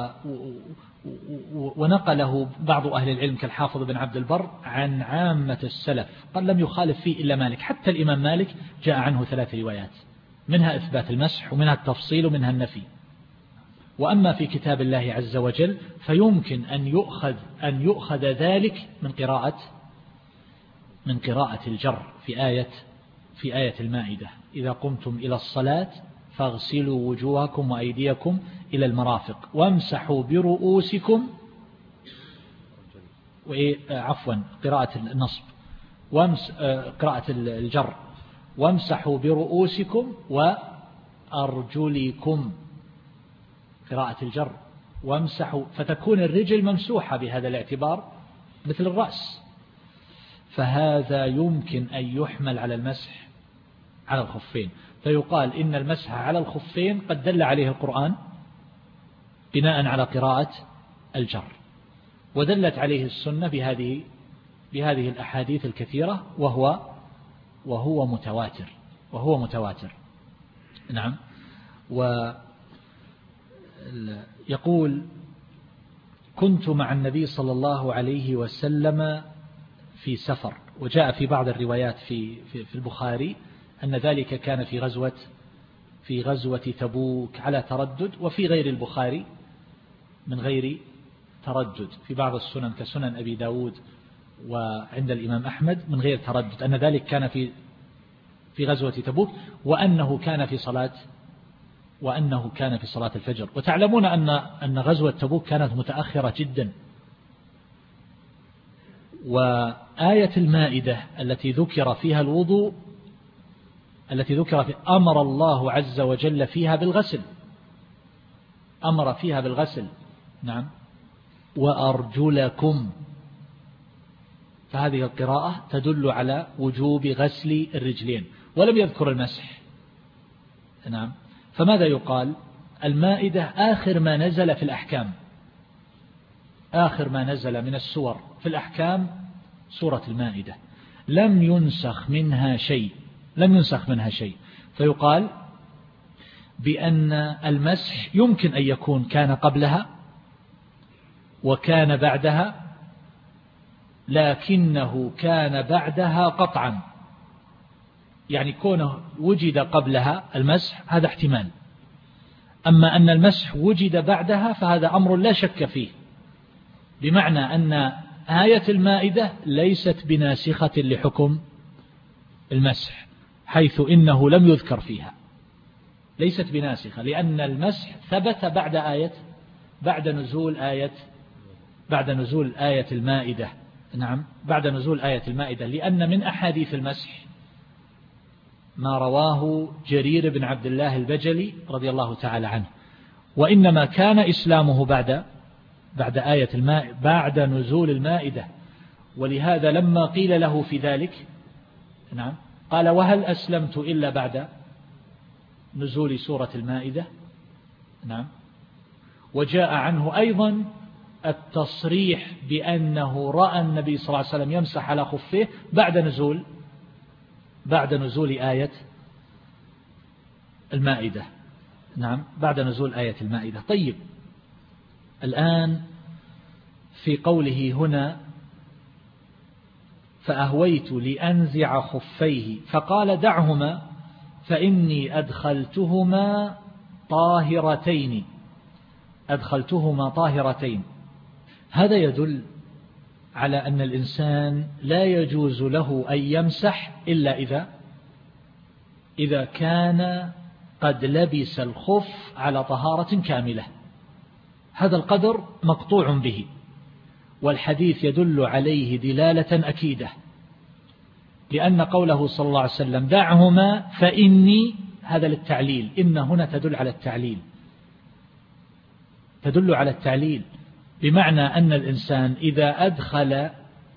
ونقله بعض أهل العلم كالحافظ بن عبد البر عن عامة السلف، قال لم يخالف فيه إلا مالك. حتى الإمام مالك جاء عنه ثلاث روايات، منها إثبات المسح ومنها التفصيل ومنها النفي. وأما في كتاب الله عز وجل فيمكن أن يؤخذ أن يؤخذ ذلك من قراءة من قراءة الجر في آية في آية المائدة: إذا قمتم إلى الصلاة فاغسلوا وجوهكم وأيديكم إلى المرافق وامسحوا برؤوسكم، عفوا قراءة النصب وامس قراءة الجر: وامسحوا برؤوسكم وأرجلكم، قراءة الجر وامسحوا، فتكون الرجل ممسوحة بهذا الاعتبار مثل الرأس، فهذا يمكن أن يحمل على المسح على الخفين، فيقال إن المسح على الخفين قد دل عليه القرآن بناء على قراءة الجر، ودلت عليه السنة بهذه بهذه الأحاديث الكثيرة، وهو وهو متواتر وهو متواتر نعم. ويقول: كنت مع النبي صلى الله عليه وسلم في سفر، وجاء في بعض الروايات في في البخاري أن ذلك كان في غزوة في غزوة تبوك على تردد، وفي غير البخاري من غير تردد، في بعض السنن كسنن أبي داود وعند الإمام أحمد من غير تردد أن ذلك كان في في غزوة تبوك، وأنه كان في صلاة وأنه كان في صلاة الفجر. وتعلمون أن أن غزوة تبوك كانت متأخرة جدا، وآية المائدة التي ذكر فيها الوضوء التي ذكر في أمر الله عز وجل فيها بالغسل، أمر فيها بالغسل نعم، وأرجلكم، فهذه القراءة تدل على وجوب غسل الرجلين، ولم يذكر المسح نعم. فماذا يقال؟ المائدة آخر ما نزل في الأحكام، آخر ما نزل من السور في الأحكام سورة المائدة، لم ينسخ منها شيء لم ينسخ منها شيء فيقال بأن المسح يمكن أن يكون كان قبلها وكان بعدها، لكنه كان بعدها قطعا، يعني كونه وجد قبلها المسح هذا احتمال، أما أن المسح وجد بعدها فهذا أمر لا شك فيه، بمعنى أن آية المائدة ليست بناسخة لحكم المسح، حيث إنه لم يذكر فيها، ليست بناسخة، لأن المسح ثبت بعد آية بعد نزول آية بعد نزول آية المائدة نعم، بعد نزول آية المائدة، لأن من أحاديث المسح ما رواه جرير بن عبد الله البجلي رضي الله تعالى عنه، وإنما كان إسلامه بعد بعد آية الماء بعد نزول المائدة، ولهذا لما قيل له في ذلك نعم قال: وهل أسلمت إلا بعد نزول سورة المائدة نعم. وجاء عنه أيضا التصريح بأنه رأى النبي صلى الله عليه وسلم يمسح على خفيه بعد نزول بعد نزول آية المائدة نعم، بعد نزول آية المائدة. طيب، الآن في قوله هنا: فأهويت لأنزع خفيه فقال: دعهما فإني أدخلتهما طاهرتين أدخلتهما طاهرتين هذا يدل على أن الإنسان لا يجوز له أن يمسح إلا إذا إذا كان قد لبس الخف على طهارة كاملة، هذا القدر مقطوع به، والحديث يدل عليه دلالة أكيدة، لأن قوله صلى الله عليه وسلم: دعهما فإني، هذا للتعليل، إن هنا تدل على التعليل تدل على التعليل بمعنى أن الإنسان إذا أدخل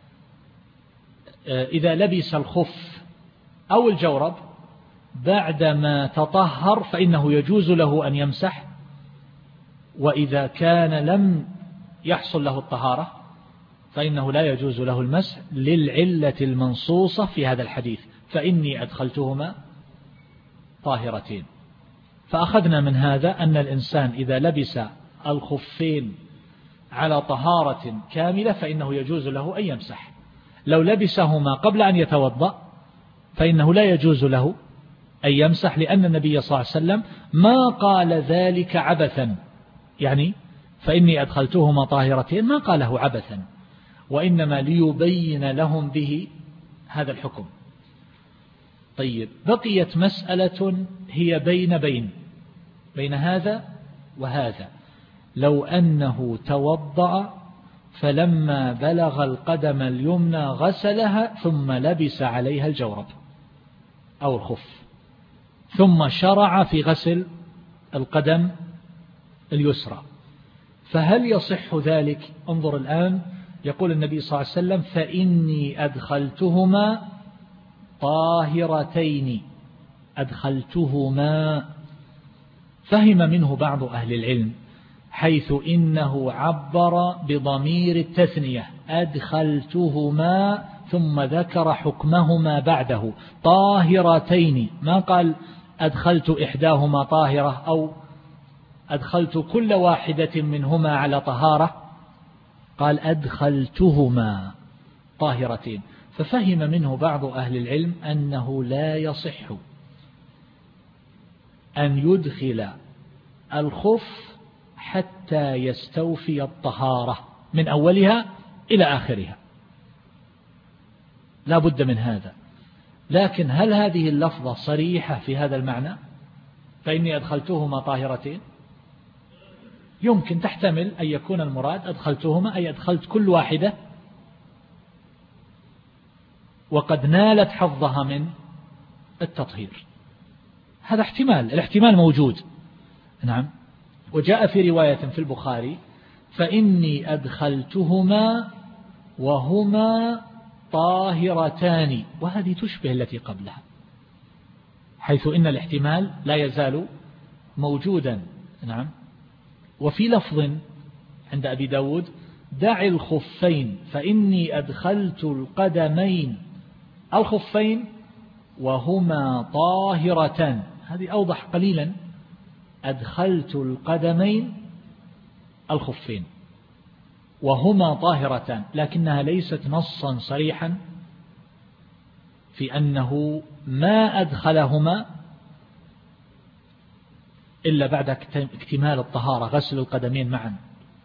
إذا لبس الخف أو الجورب بعدما تطهر فإنه يجوز له أن يمسح، وإذا كان لم يحصل له الطهارة فإنه لا يجوز له المسح، للعلة المنصوصة في هذا الحديث: فإني أدخلتهما طاهرتين. فأخذنا من هذا أن الإنسان إذا لبس الخفين على طهارة كاملة فإنه يجوز له أن يمسح، لو لبسهما قبل أن يتوضأ فإنه لا يجوز له أن يمسح، لأن النبي صلى الله عليه وسلم ما قال ذلك عبثا، يعني فإني أدخلتهما طاهرتين ما قاله عبثا، وإنما ليبين لهم به هذا الحكم. طيب، بقيت مسألة هي بين بين بين هذا وهذا: لو أنه توضأ فلما بلغ القدم اليمنى غسلها ثم لبس عليها الجورب أو الخف، ثم شرع في غسل القدم اليسرى، فهل يصح ذلك؟ انظر الآن، يقول النبي صلى الله عليه وسلم فإني أدخلتهما طاهرتين، أدخلتهما. فهم منه بعض أهل العلم حيث إنه عبر بضمير التثنية أدخلتهما ثم ذكر حكمهما بعده طاهرتين، ما قال أدخلت إحداهما طاهرة أو أدخلت كل واحدة منهما على طهارة، قال أدخلتهما طاهرتين. ففهم منه بعض أهل العلم أنه لا يصح أن يدخل الخف حتى يستوفي الطهارة من أولها إلى آخرها، لا بد من هذا. لكن هل هذه اللفظة صريحة في هذا المعنى؟ فإني أدخلتهما طاهرتين، يمكن تحتمل أن يكون المراد أدخلتهما أي أدخلت كل واحدة وقد نالت حظها من التطهير، هذا احتمال، الاحتمال موجود. نعم. وجاء في رواية في البخاري فإني أدخلتهما وهما طاهرتان، وهذه تشبه التي قبلها، حيث إن الاحتمال لا يزال موجودا. نعم. وفي لفظ عند أبي داود دع الخفين فإني أدخلت القدمين الخفين وهما طاهرتان، هذه أوضح قليلا، أدخلت القدمين الخفين وهما طاهرتان، لكنها ليست نصا صريحا في أنه ما أدخلهما إلا بعد اكتمال الطهارة غسل القدمين معا،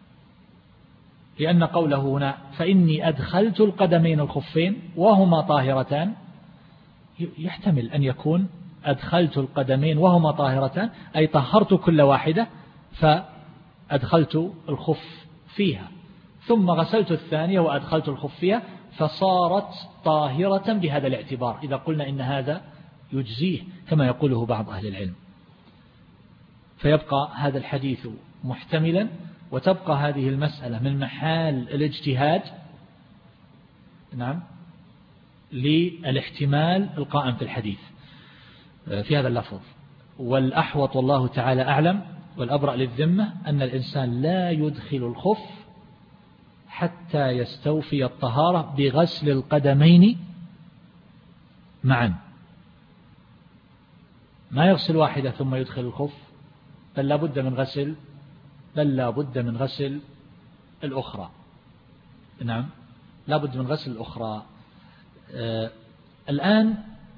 لأن قوله هنا فإني أدخلت القدمين الخفين وهما طاهرتان يحتمل أن يكون أدخلت القدمين وهما طاهرتان أي طهرت كل واحدة فأدخلت الخف فيها، ثم غسلت الثانية وأدخلت الخف فيها فصارت طاهرة بهذا الاعتبار، إذا قلنا إن هذا يجزيه كما يقوله بعض أهل العلم. فيبقى هذا الحديث محتملا، وتبقى هذه المسألة من محال الاجتهاد نعم للاحتمال القائم في الحديث في هذا اللفظ. والأحوط والله تعالى أعلم والأبرأ للذمة أن الإنسان لا يدخل الخف حتى يستوفي الطهارة بغسل القدمين معا، ما يغسل واحدة ثم يدخل الخف، بل لا بد من غسل بل لا بد من غسل الأخرى. نعم، لا بد من غسل الأخرى. آه الآن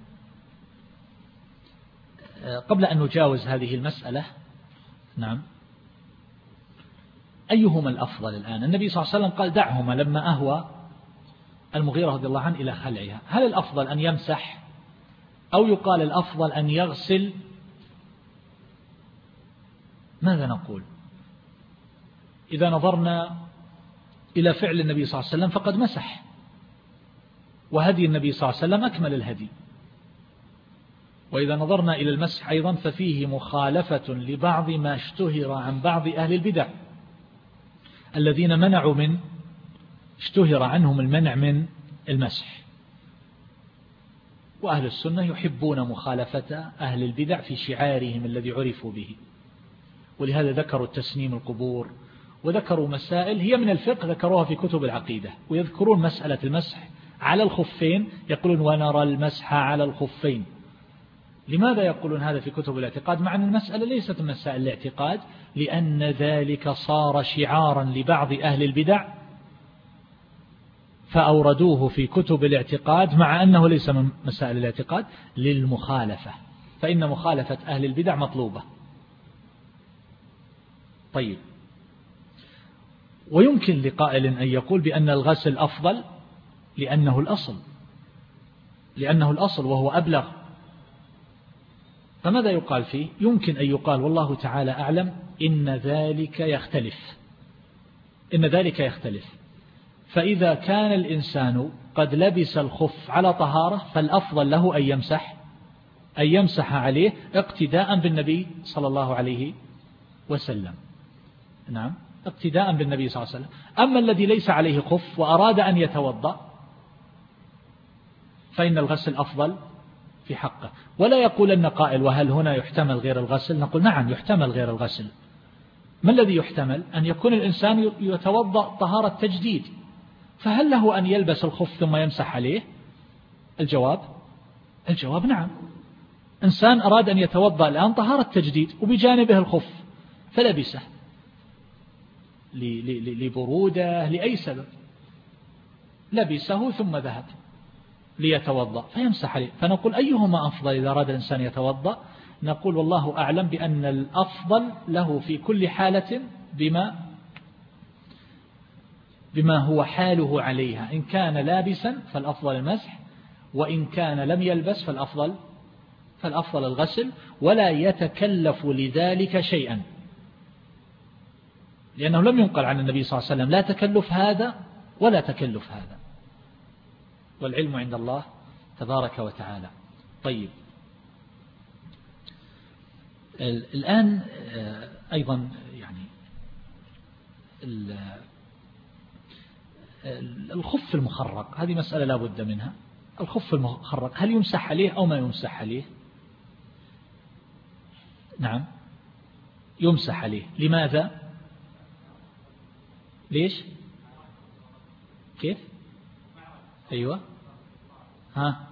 آه قبل أن نجاوز هذه المسألة، نعم، أيهما الأفضل الآن؟ النبي صلى الله عليه وسلم قال دعهما لما أهوى المغيرة رضي الله عنه إلى خلعها، هل الأفضل أن يمسح أو يقال الأفضل أن يغسل؟ ماذا نقول؟ إذا نظرنا إلى فعل النبي صلى الله عليه وسلم فقد مسح، وهدي النبي صلى الله عليه وسلم أكمل الهدي. وإذا نظرنا إلى المسح أيضا ففيه مخالفة لبعض ما اشتهر عن بعض أهل البدع الذين منعوا من اشتهر عنهم المنع من المسح، وأهل السنة يحبون مخالفة أهل البدع في شعارهم الذي عرفوا به، ولهذا ذكروا التسنيم القبور وذكروا مسائل هي من الفقه ذكروها في كتب العقيدة، ويذكرون مسألة المسح على الخفين، يقولون ونرى المسح على الخفين. لماذا يقولون هذا في كتب الاعتقاد مع أن المسألة ليست من مسائل الاعتقاد؟ لأن ذلك صار شعارا لبعض أهل البدع فأوردوه في كتب الاعتقاد مع أنه ليس من مسائل الاعتقاد للمخالفة، فإن مخالفة أهل البدع مطلوبة. طيب، ويمكن لقائل أن يقول بأن الغسل أفضل لأنه الأصل لأنه الأصل وهو أبلغ، فماذا يقال فيه؟ يمكن أن يقال والله تعالى أعلم إن ذلك يختلف إن ذلك يختلف فإذا كان الإنسان قد لبس الخف على طهارة فالأفضل له أن يمسح أن يمسح عليه اقتداء بالنبي صلى الله عليه وسلم. نعم، اقتداء بالنبي صلى الله عليه وسلم. أما الذي ليس عليه خف وأراد أن يتوضأ فإن الغسل أفضل في حقه. ولا يقول أن قائل وهل هنا يحتمل غير الغسل؟ نقول نعم يحتمل غير الغسل. ما الذي يحتمل؟ أن يكون الإنسان يتوضأ طهارة تجديد، فهل له أن يلبس الخف ثم يمسح عليه؟ الجواب الجواب نعم. إنسان أراد أن يتوضأ الآن طهارة تجديد وبجانبه الخف فلبسه لبرودة لأي سبب، لبسه ثم ذهب ليتوضأ فيمسح عليه. فنقول أيهما أفضل إذا أراد الإنسان يتوضأ؟ نقول والله أعلم بأن الأفضل له في كل حالة بما بما هو حاله عليها. إن كان لابسا فالأفضل المسح، وإن كان لم يلبس فالأفضل فالأفضل الغسل، ولا يتكلف لذلك شيئا، لأنه لم ينقل عن النبي صلى الله عليه وسلم لا تكلف هذا ولا تكلف هذا، والعلم عند الله تبارك وتعالى. طيب الآن أيضا يعني الخف المخرق هذه مسألة لا بد منها. الخف المخرق هل يمسح عليه أو ما يمسح عليه؟ نعم يمسح عليه. لماذا؟ ليش؟ كيف؟ أيوة ها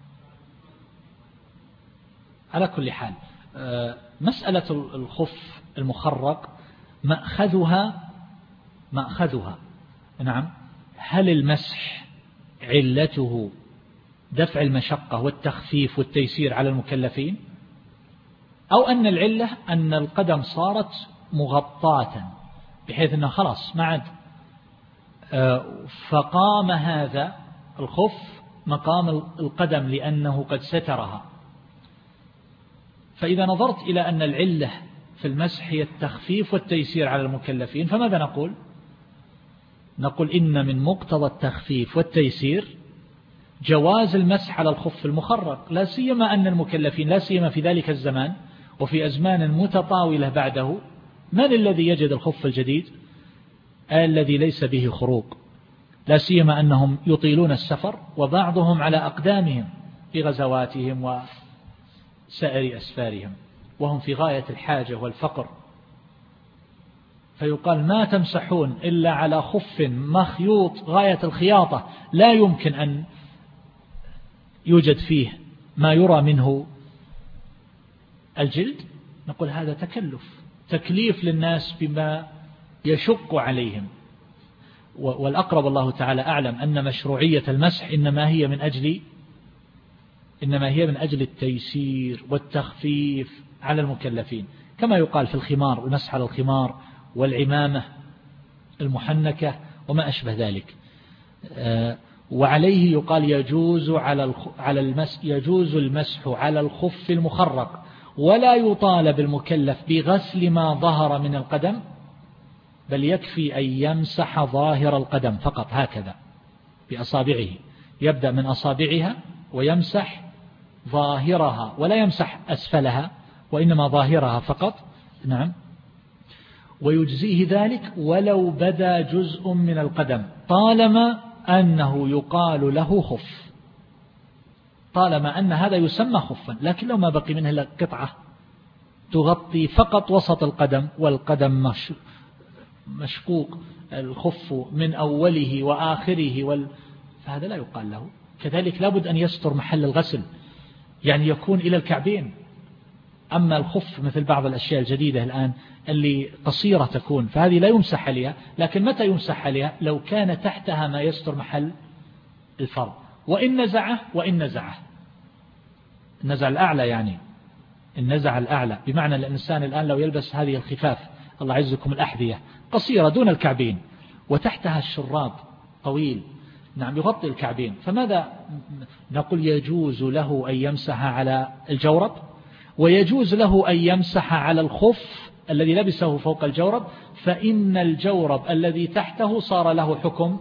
على كل حال مسألة الخف المخرق مأخذها مأخذها نعم هل المسح علته دفع المشقة والتخفيف والتيسير على المكلفين، أو أن العلة أن القدم صارت مغطاة بحيث أنه خلاص ما عاد، فقام هذا الخف مقام القدم لأنه قد سترها. فإذا نظرت إلى أن العلة في المسح هي التخفيف والتيسير على المكلفين فماذا نقول؟ نقول إن من مقتضى التخفيف والتيسير جواز المسح على الخف المخرق، لا سيما أن المكلفين لا سيما في ذلك الزمان وفي أزمان متطاولة بعده من الذي يجد الخف الجديد؟ الذي ليس به خروق، لا سيما أنهم يطيلون السفر وبعضهم على أقدامهم في غزواتهم وسائر أسفارهم وهم في غاية الحاجة والفقر، فيقال ما تمسحون إلا على خف مخيوط غاية الخياطة لا يمكن أن يوجد فيه ما يرى منه الجلد. نقول هذا تكلف تكليف للناس بما يشق عليهم، والأقرب الله تعالى أعلم أن مشروعية المسح إنما هي من أجل إنما هي من أجل التيسير والتخفيف على المكلفين، كما يقال في الخمار المسح على الخمار والعمامة المحنكة وما أشبه ذلك. وعليه يقال يجوز على على المسح يجوز المسح على الخف المخرق، ولا يطالب المكلف بغسل ما ظهر من القدم، بل يكفي أن يمسح ظاهر القدم فقط هكذا بأصابعه، يبدأ من أصابعها ويمسح ظاهرها ولا يمسح أسفلها وإنما ظاهرها فقط. نعم ويجزيه ذلك ولو بدا جزء من القدم طالما أنه يقال له خف، طالما أن هذا يسمى خفا، لكن لو ما بقي منه إلا قطعة تغطي فقط وسط القدم والقدم مش مشقوق الخف من أوله وآخره وال... فهذا لا يقال له. كذلك لابد أن يستر محل الغسل، يعني يكون إلى الكعبين. أما الخف مثل بعض الأشياء الجديدة الآن اللي قصيرة تكون فهذه لا يمسح عليها، لكن متى يمسح عليها؟ لو كان تحتها ما يستر محل الفرض، وإن نزعه وإن نزعه النزع الأعلى، يعني النزع الأعلى بمعنى الإنسان الآن لو يلبس هذه الخفاف الله يعزكم الأحذية قصيرة دون الكعبين وتحتها الشراب طويل نعم يغطي الكعبين، فماذا نقول؟ يجوز له أن يمسح على الجورب، ويجوز له أن يمسح على الخف الذي لبسه فوق الجورب، فإن الجورب الذي تحته صار له حكم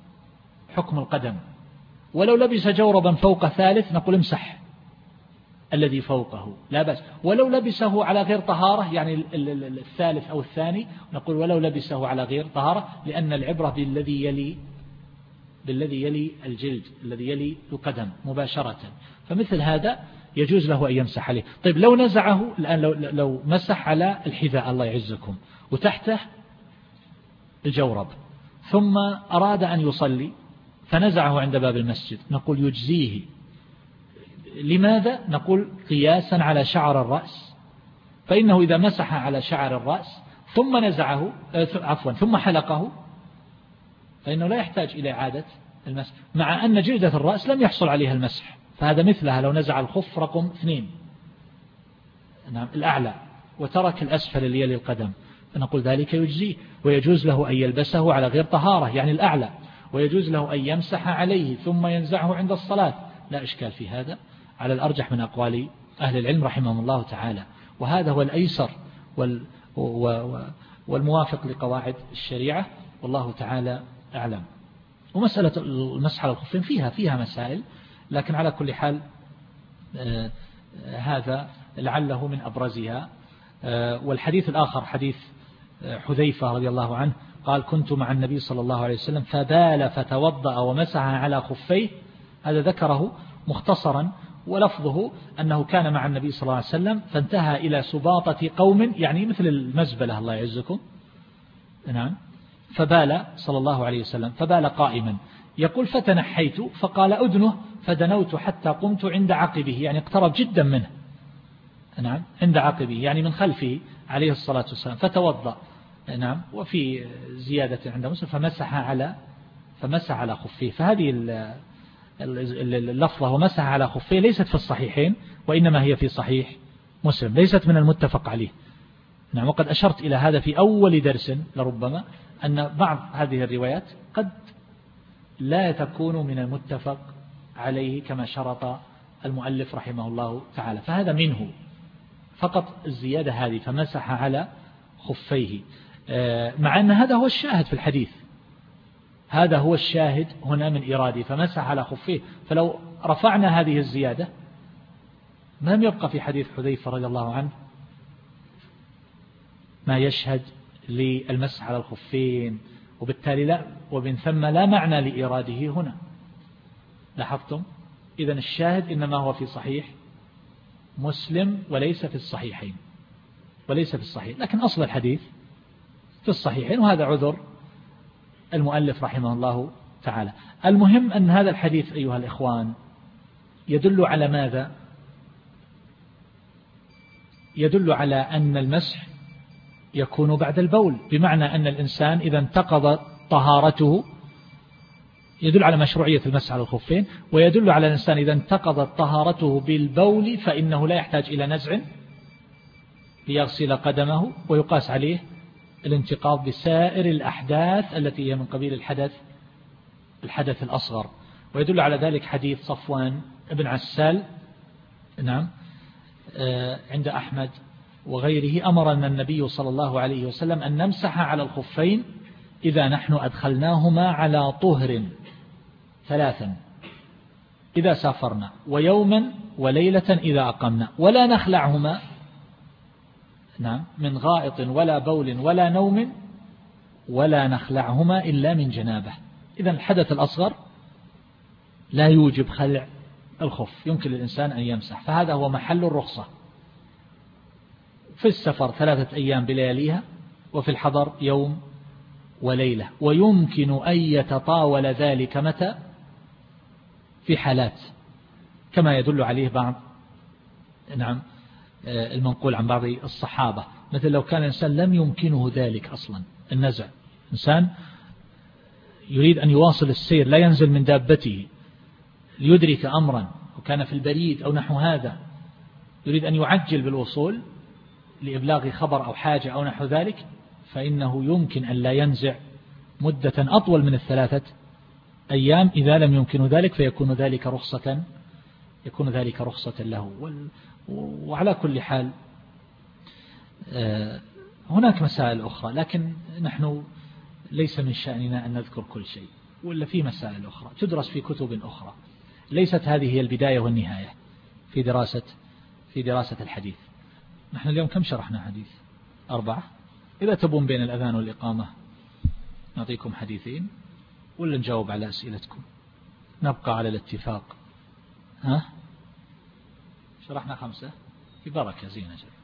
حكم القدم. ولو لبس جوربا فوق ثالث نقول امسح الذي فوقه لا بأس، ولو لبسه على غير طهارة، يعني الثالث أو الثاني نقول ولو لبسه على غير طهارة، لأن العبرة بالذي يلي بالذي يلي الجلد، الذي يلي القدم مباشرة، فمثل هذا يجوز له أن يمسح عليه. طيب لو نزعه الآن، لو, لو مسح على الحذاء الله يعزكم وتحته الجورب، ثم أراد أن يصلي فنزعه عند باب المسجد، نقول يجزيه. لماذا؟ نقول قياسا على شعر الرأس، فإنه إذا مسح على شعر الرأس ثم نزعه عفوا ثم حلقه فإنه لا يحتاج إلى إعادة المسح، مع أن جلدة الرأس لم يحصل عليها المسح، فهذا مثلها لو نزع الخف رقم اثنين نعم الأعلى وترك الأسفل اللي يلي القدم، فنقول ذلك يجزيه، ويجوز له أن يلبسه على غير طهارة يعني الأعلى، ويجوز له أن يمسح عليه ثم ينزعه عند الصلاة، لا إشكال في هذا على الأرجح من أقوال أهل العلم رحمهم الله تعالى، وهذا هو الأيسر وال والموافق لقواعد الشريعة، والله تعالى أعلم. ومسألة المسح على الخفين فيها فيها مسائل، لكن على كل حال آه هذا لعله من أبرزها. آه والحديث الآخر حديث حذيفة رضي الله عنه قال كنت مع النبي صلى الله عليه وسلم فبال فتوضأ ومسح على خفيه، هذا ذكره مختصرا، ولفظه أنه كان مع النبي صلى الله عليه وسلم فانتهى إلى سباطة قوم، يعني مثل المزبلة الله يعزكم نعم، فبال صلى الله عليه وسلم فبال قائما، يقول فتنحيت فقال أدنه فدنوت حتى قمت عند عقبه، يعني اقترب جدا منه نعم عند عقبه يعني من خلفه عليه الصلاة والسلام، فتوضأ نعم. وفي زيادة عند مسلم فمسح على فمسح على خفيه، فهذه اللفظة ومسح على خفيه ليست في الصحيحين، وإنما هي في صحيح مسلم، ليست من المتفق عليه نعم. وقد أشرت إلى هذا في أول درس لربما أن بعض هذه الروايات قد لا تكون من المتفق عليه كما شرط المؤلف رحمه الله تعالى، فهذا منه فقط الزيادة هذه فمسح على خفيه، مع أن هذا هو الشاهد في الحديث، هذا هو الشاهد هنا من إرادي فمسح على خفيه، فلو رفعنا هذه الزيادة ما لم يبقى في حديث حذيفة رضي الله عنه ما يشهد للمسح على الخفين، وبالتالي لا ومن ثم لا معنى لإراده هنا. لاحظتم؟ إذن الشاهد إنما هو في صحيح مسلم وليس في الصحيحين، وليس في الصحيح، لكن أصل الحديث في الصحيحين، وهذا عذر المؤلف رحمه الله تعالى. المهم أن هذا الحديث أيها الإخوان يدل على ماذا؟ يدل على أن المسح يكون بعد البول، بمعنى أن الإنسان إذا انتقض طهارته، يدل على مشروعية المسح على الخفين، ويدل على الإنسان إذا انتقضت طهارته بالبول فإنه لا يحتاج إلى نزع ليغسل قدمه، ويقاس عليه الانتقاض بسائر الأحداث التي هي من قبيل الحدث الحدث الأصغر. ويدل على ذلك حديث صفوان بن عسال نعم عند أحمد وغيره، أمرنا النبي صلى الله عليه وسلم أن نمسح على الخفين إذا نحن أدخلناهما على طهر ثلاثا إذا سافرنا، ويوما وليلة إذا أقمنا، ولا نخلعهما نعم من غائط ولا بول ولا نوم، ولا نخلعهما إلا من جنابه. إذا الحدث الأصغر لا يوجب خلع الخف، يمكن للإنسان أن يمسح، فهذا هو محل الرخصة. في السفر ثلاثة أيام بلياليها، وفي الحضر يوم وليلة، ويمكن أن يتطاول ذلك متى؟ في حالات كما يدل عليه بعض نعم المنقول عن بعض الصحابة، مثل لو كان الإنسان لم يمكنه ذلك أصلا النزع، إنسان يريد أن يواصل السير لا ينزل من دابته ليدرك أمرا، وكان في البريد أو نحو هذا، يريد أن يعجل بالوصول لإبلاغ خبر أو حاجة أو نحو ذلك، فإنه يمكن أن لا ينزع مدة أطول من الثلاثة أيام إذا لم يمكن ذلك، فيكون ذلك رخصة يكون ذلك رخصة له. وعلى كل حال هناك مسائل أخرى، لكن نحن ليس من شأننا أن نذكر كل شيء، ولا في مسائل أخرى تدرس في كتب أخرى، ليست هذه هي البداية والنهاية في دراسة في دراسة الحديث. نحن اليوم كم شرحنا حديث؟ أربعة. إذا تبون بين الأذان والإقامة نعطيكم حديثين ولا نجاوب على أسئلتكم؟ نبقى على الاتفاق. ها؟ شرحنا خمسة في بركة زينة جدا.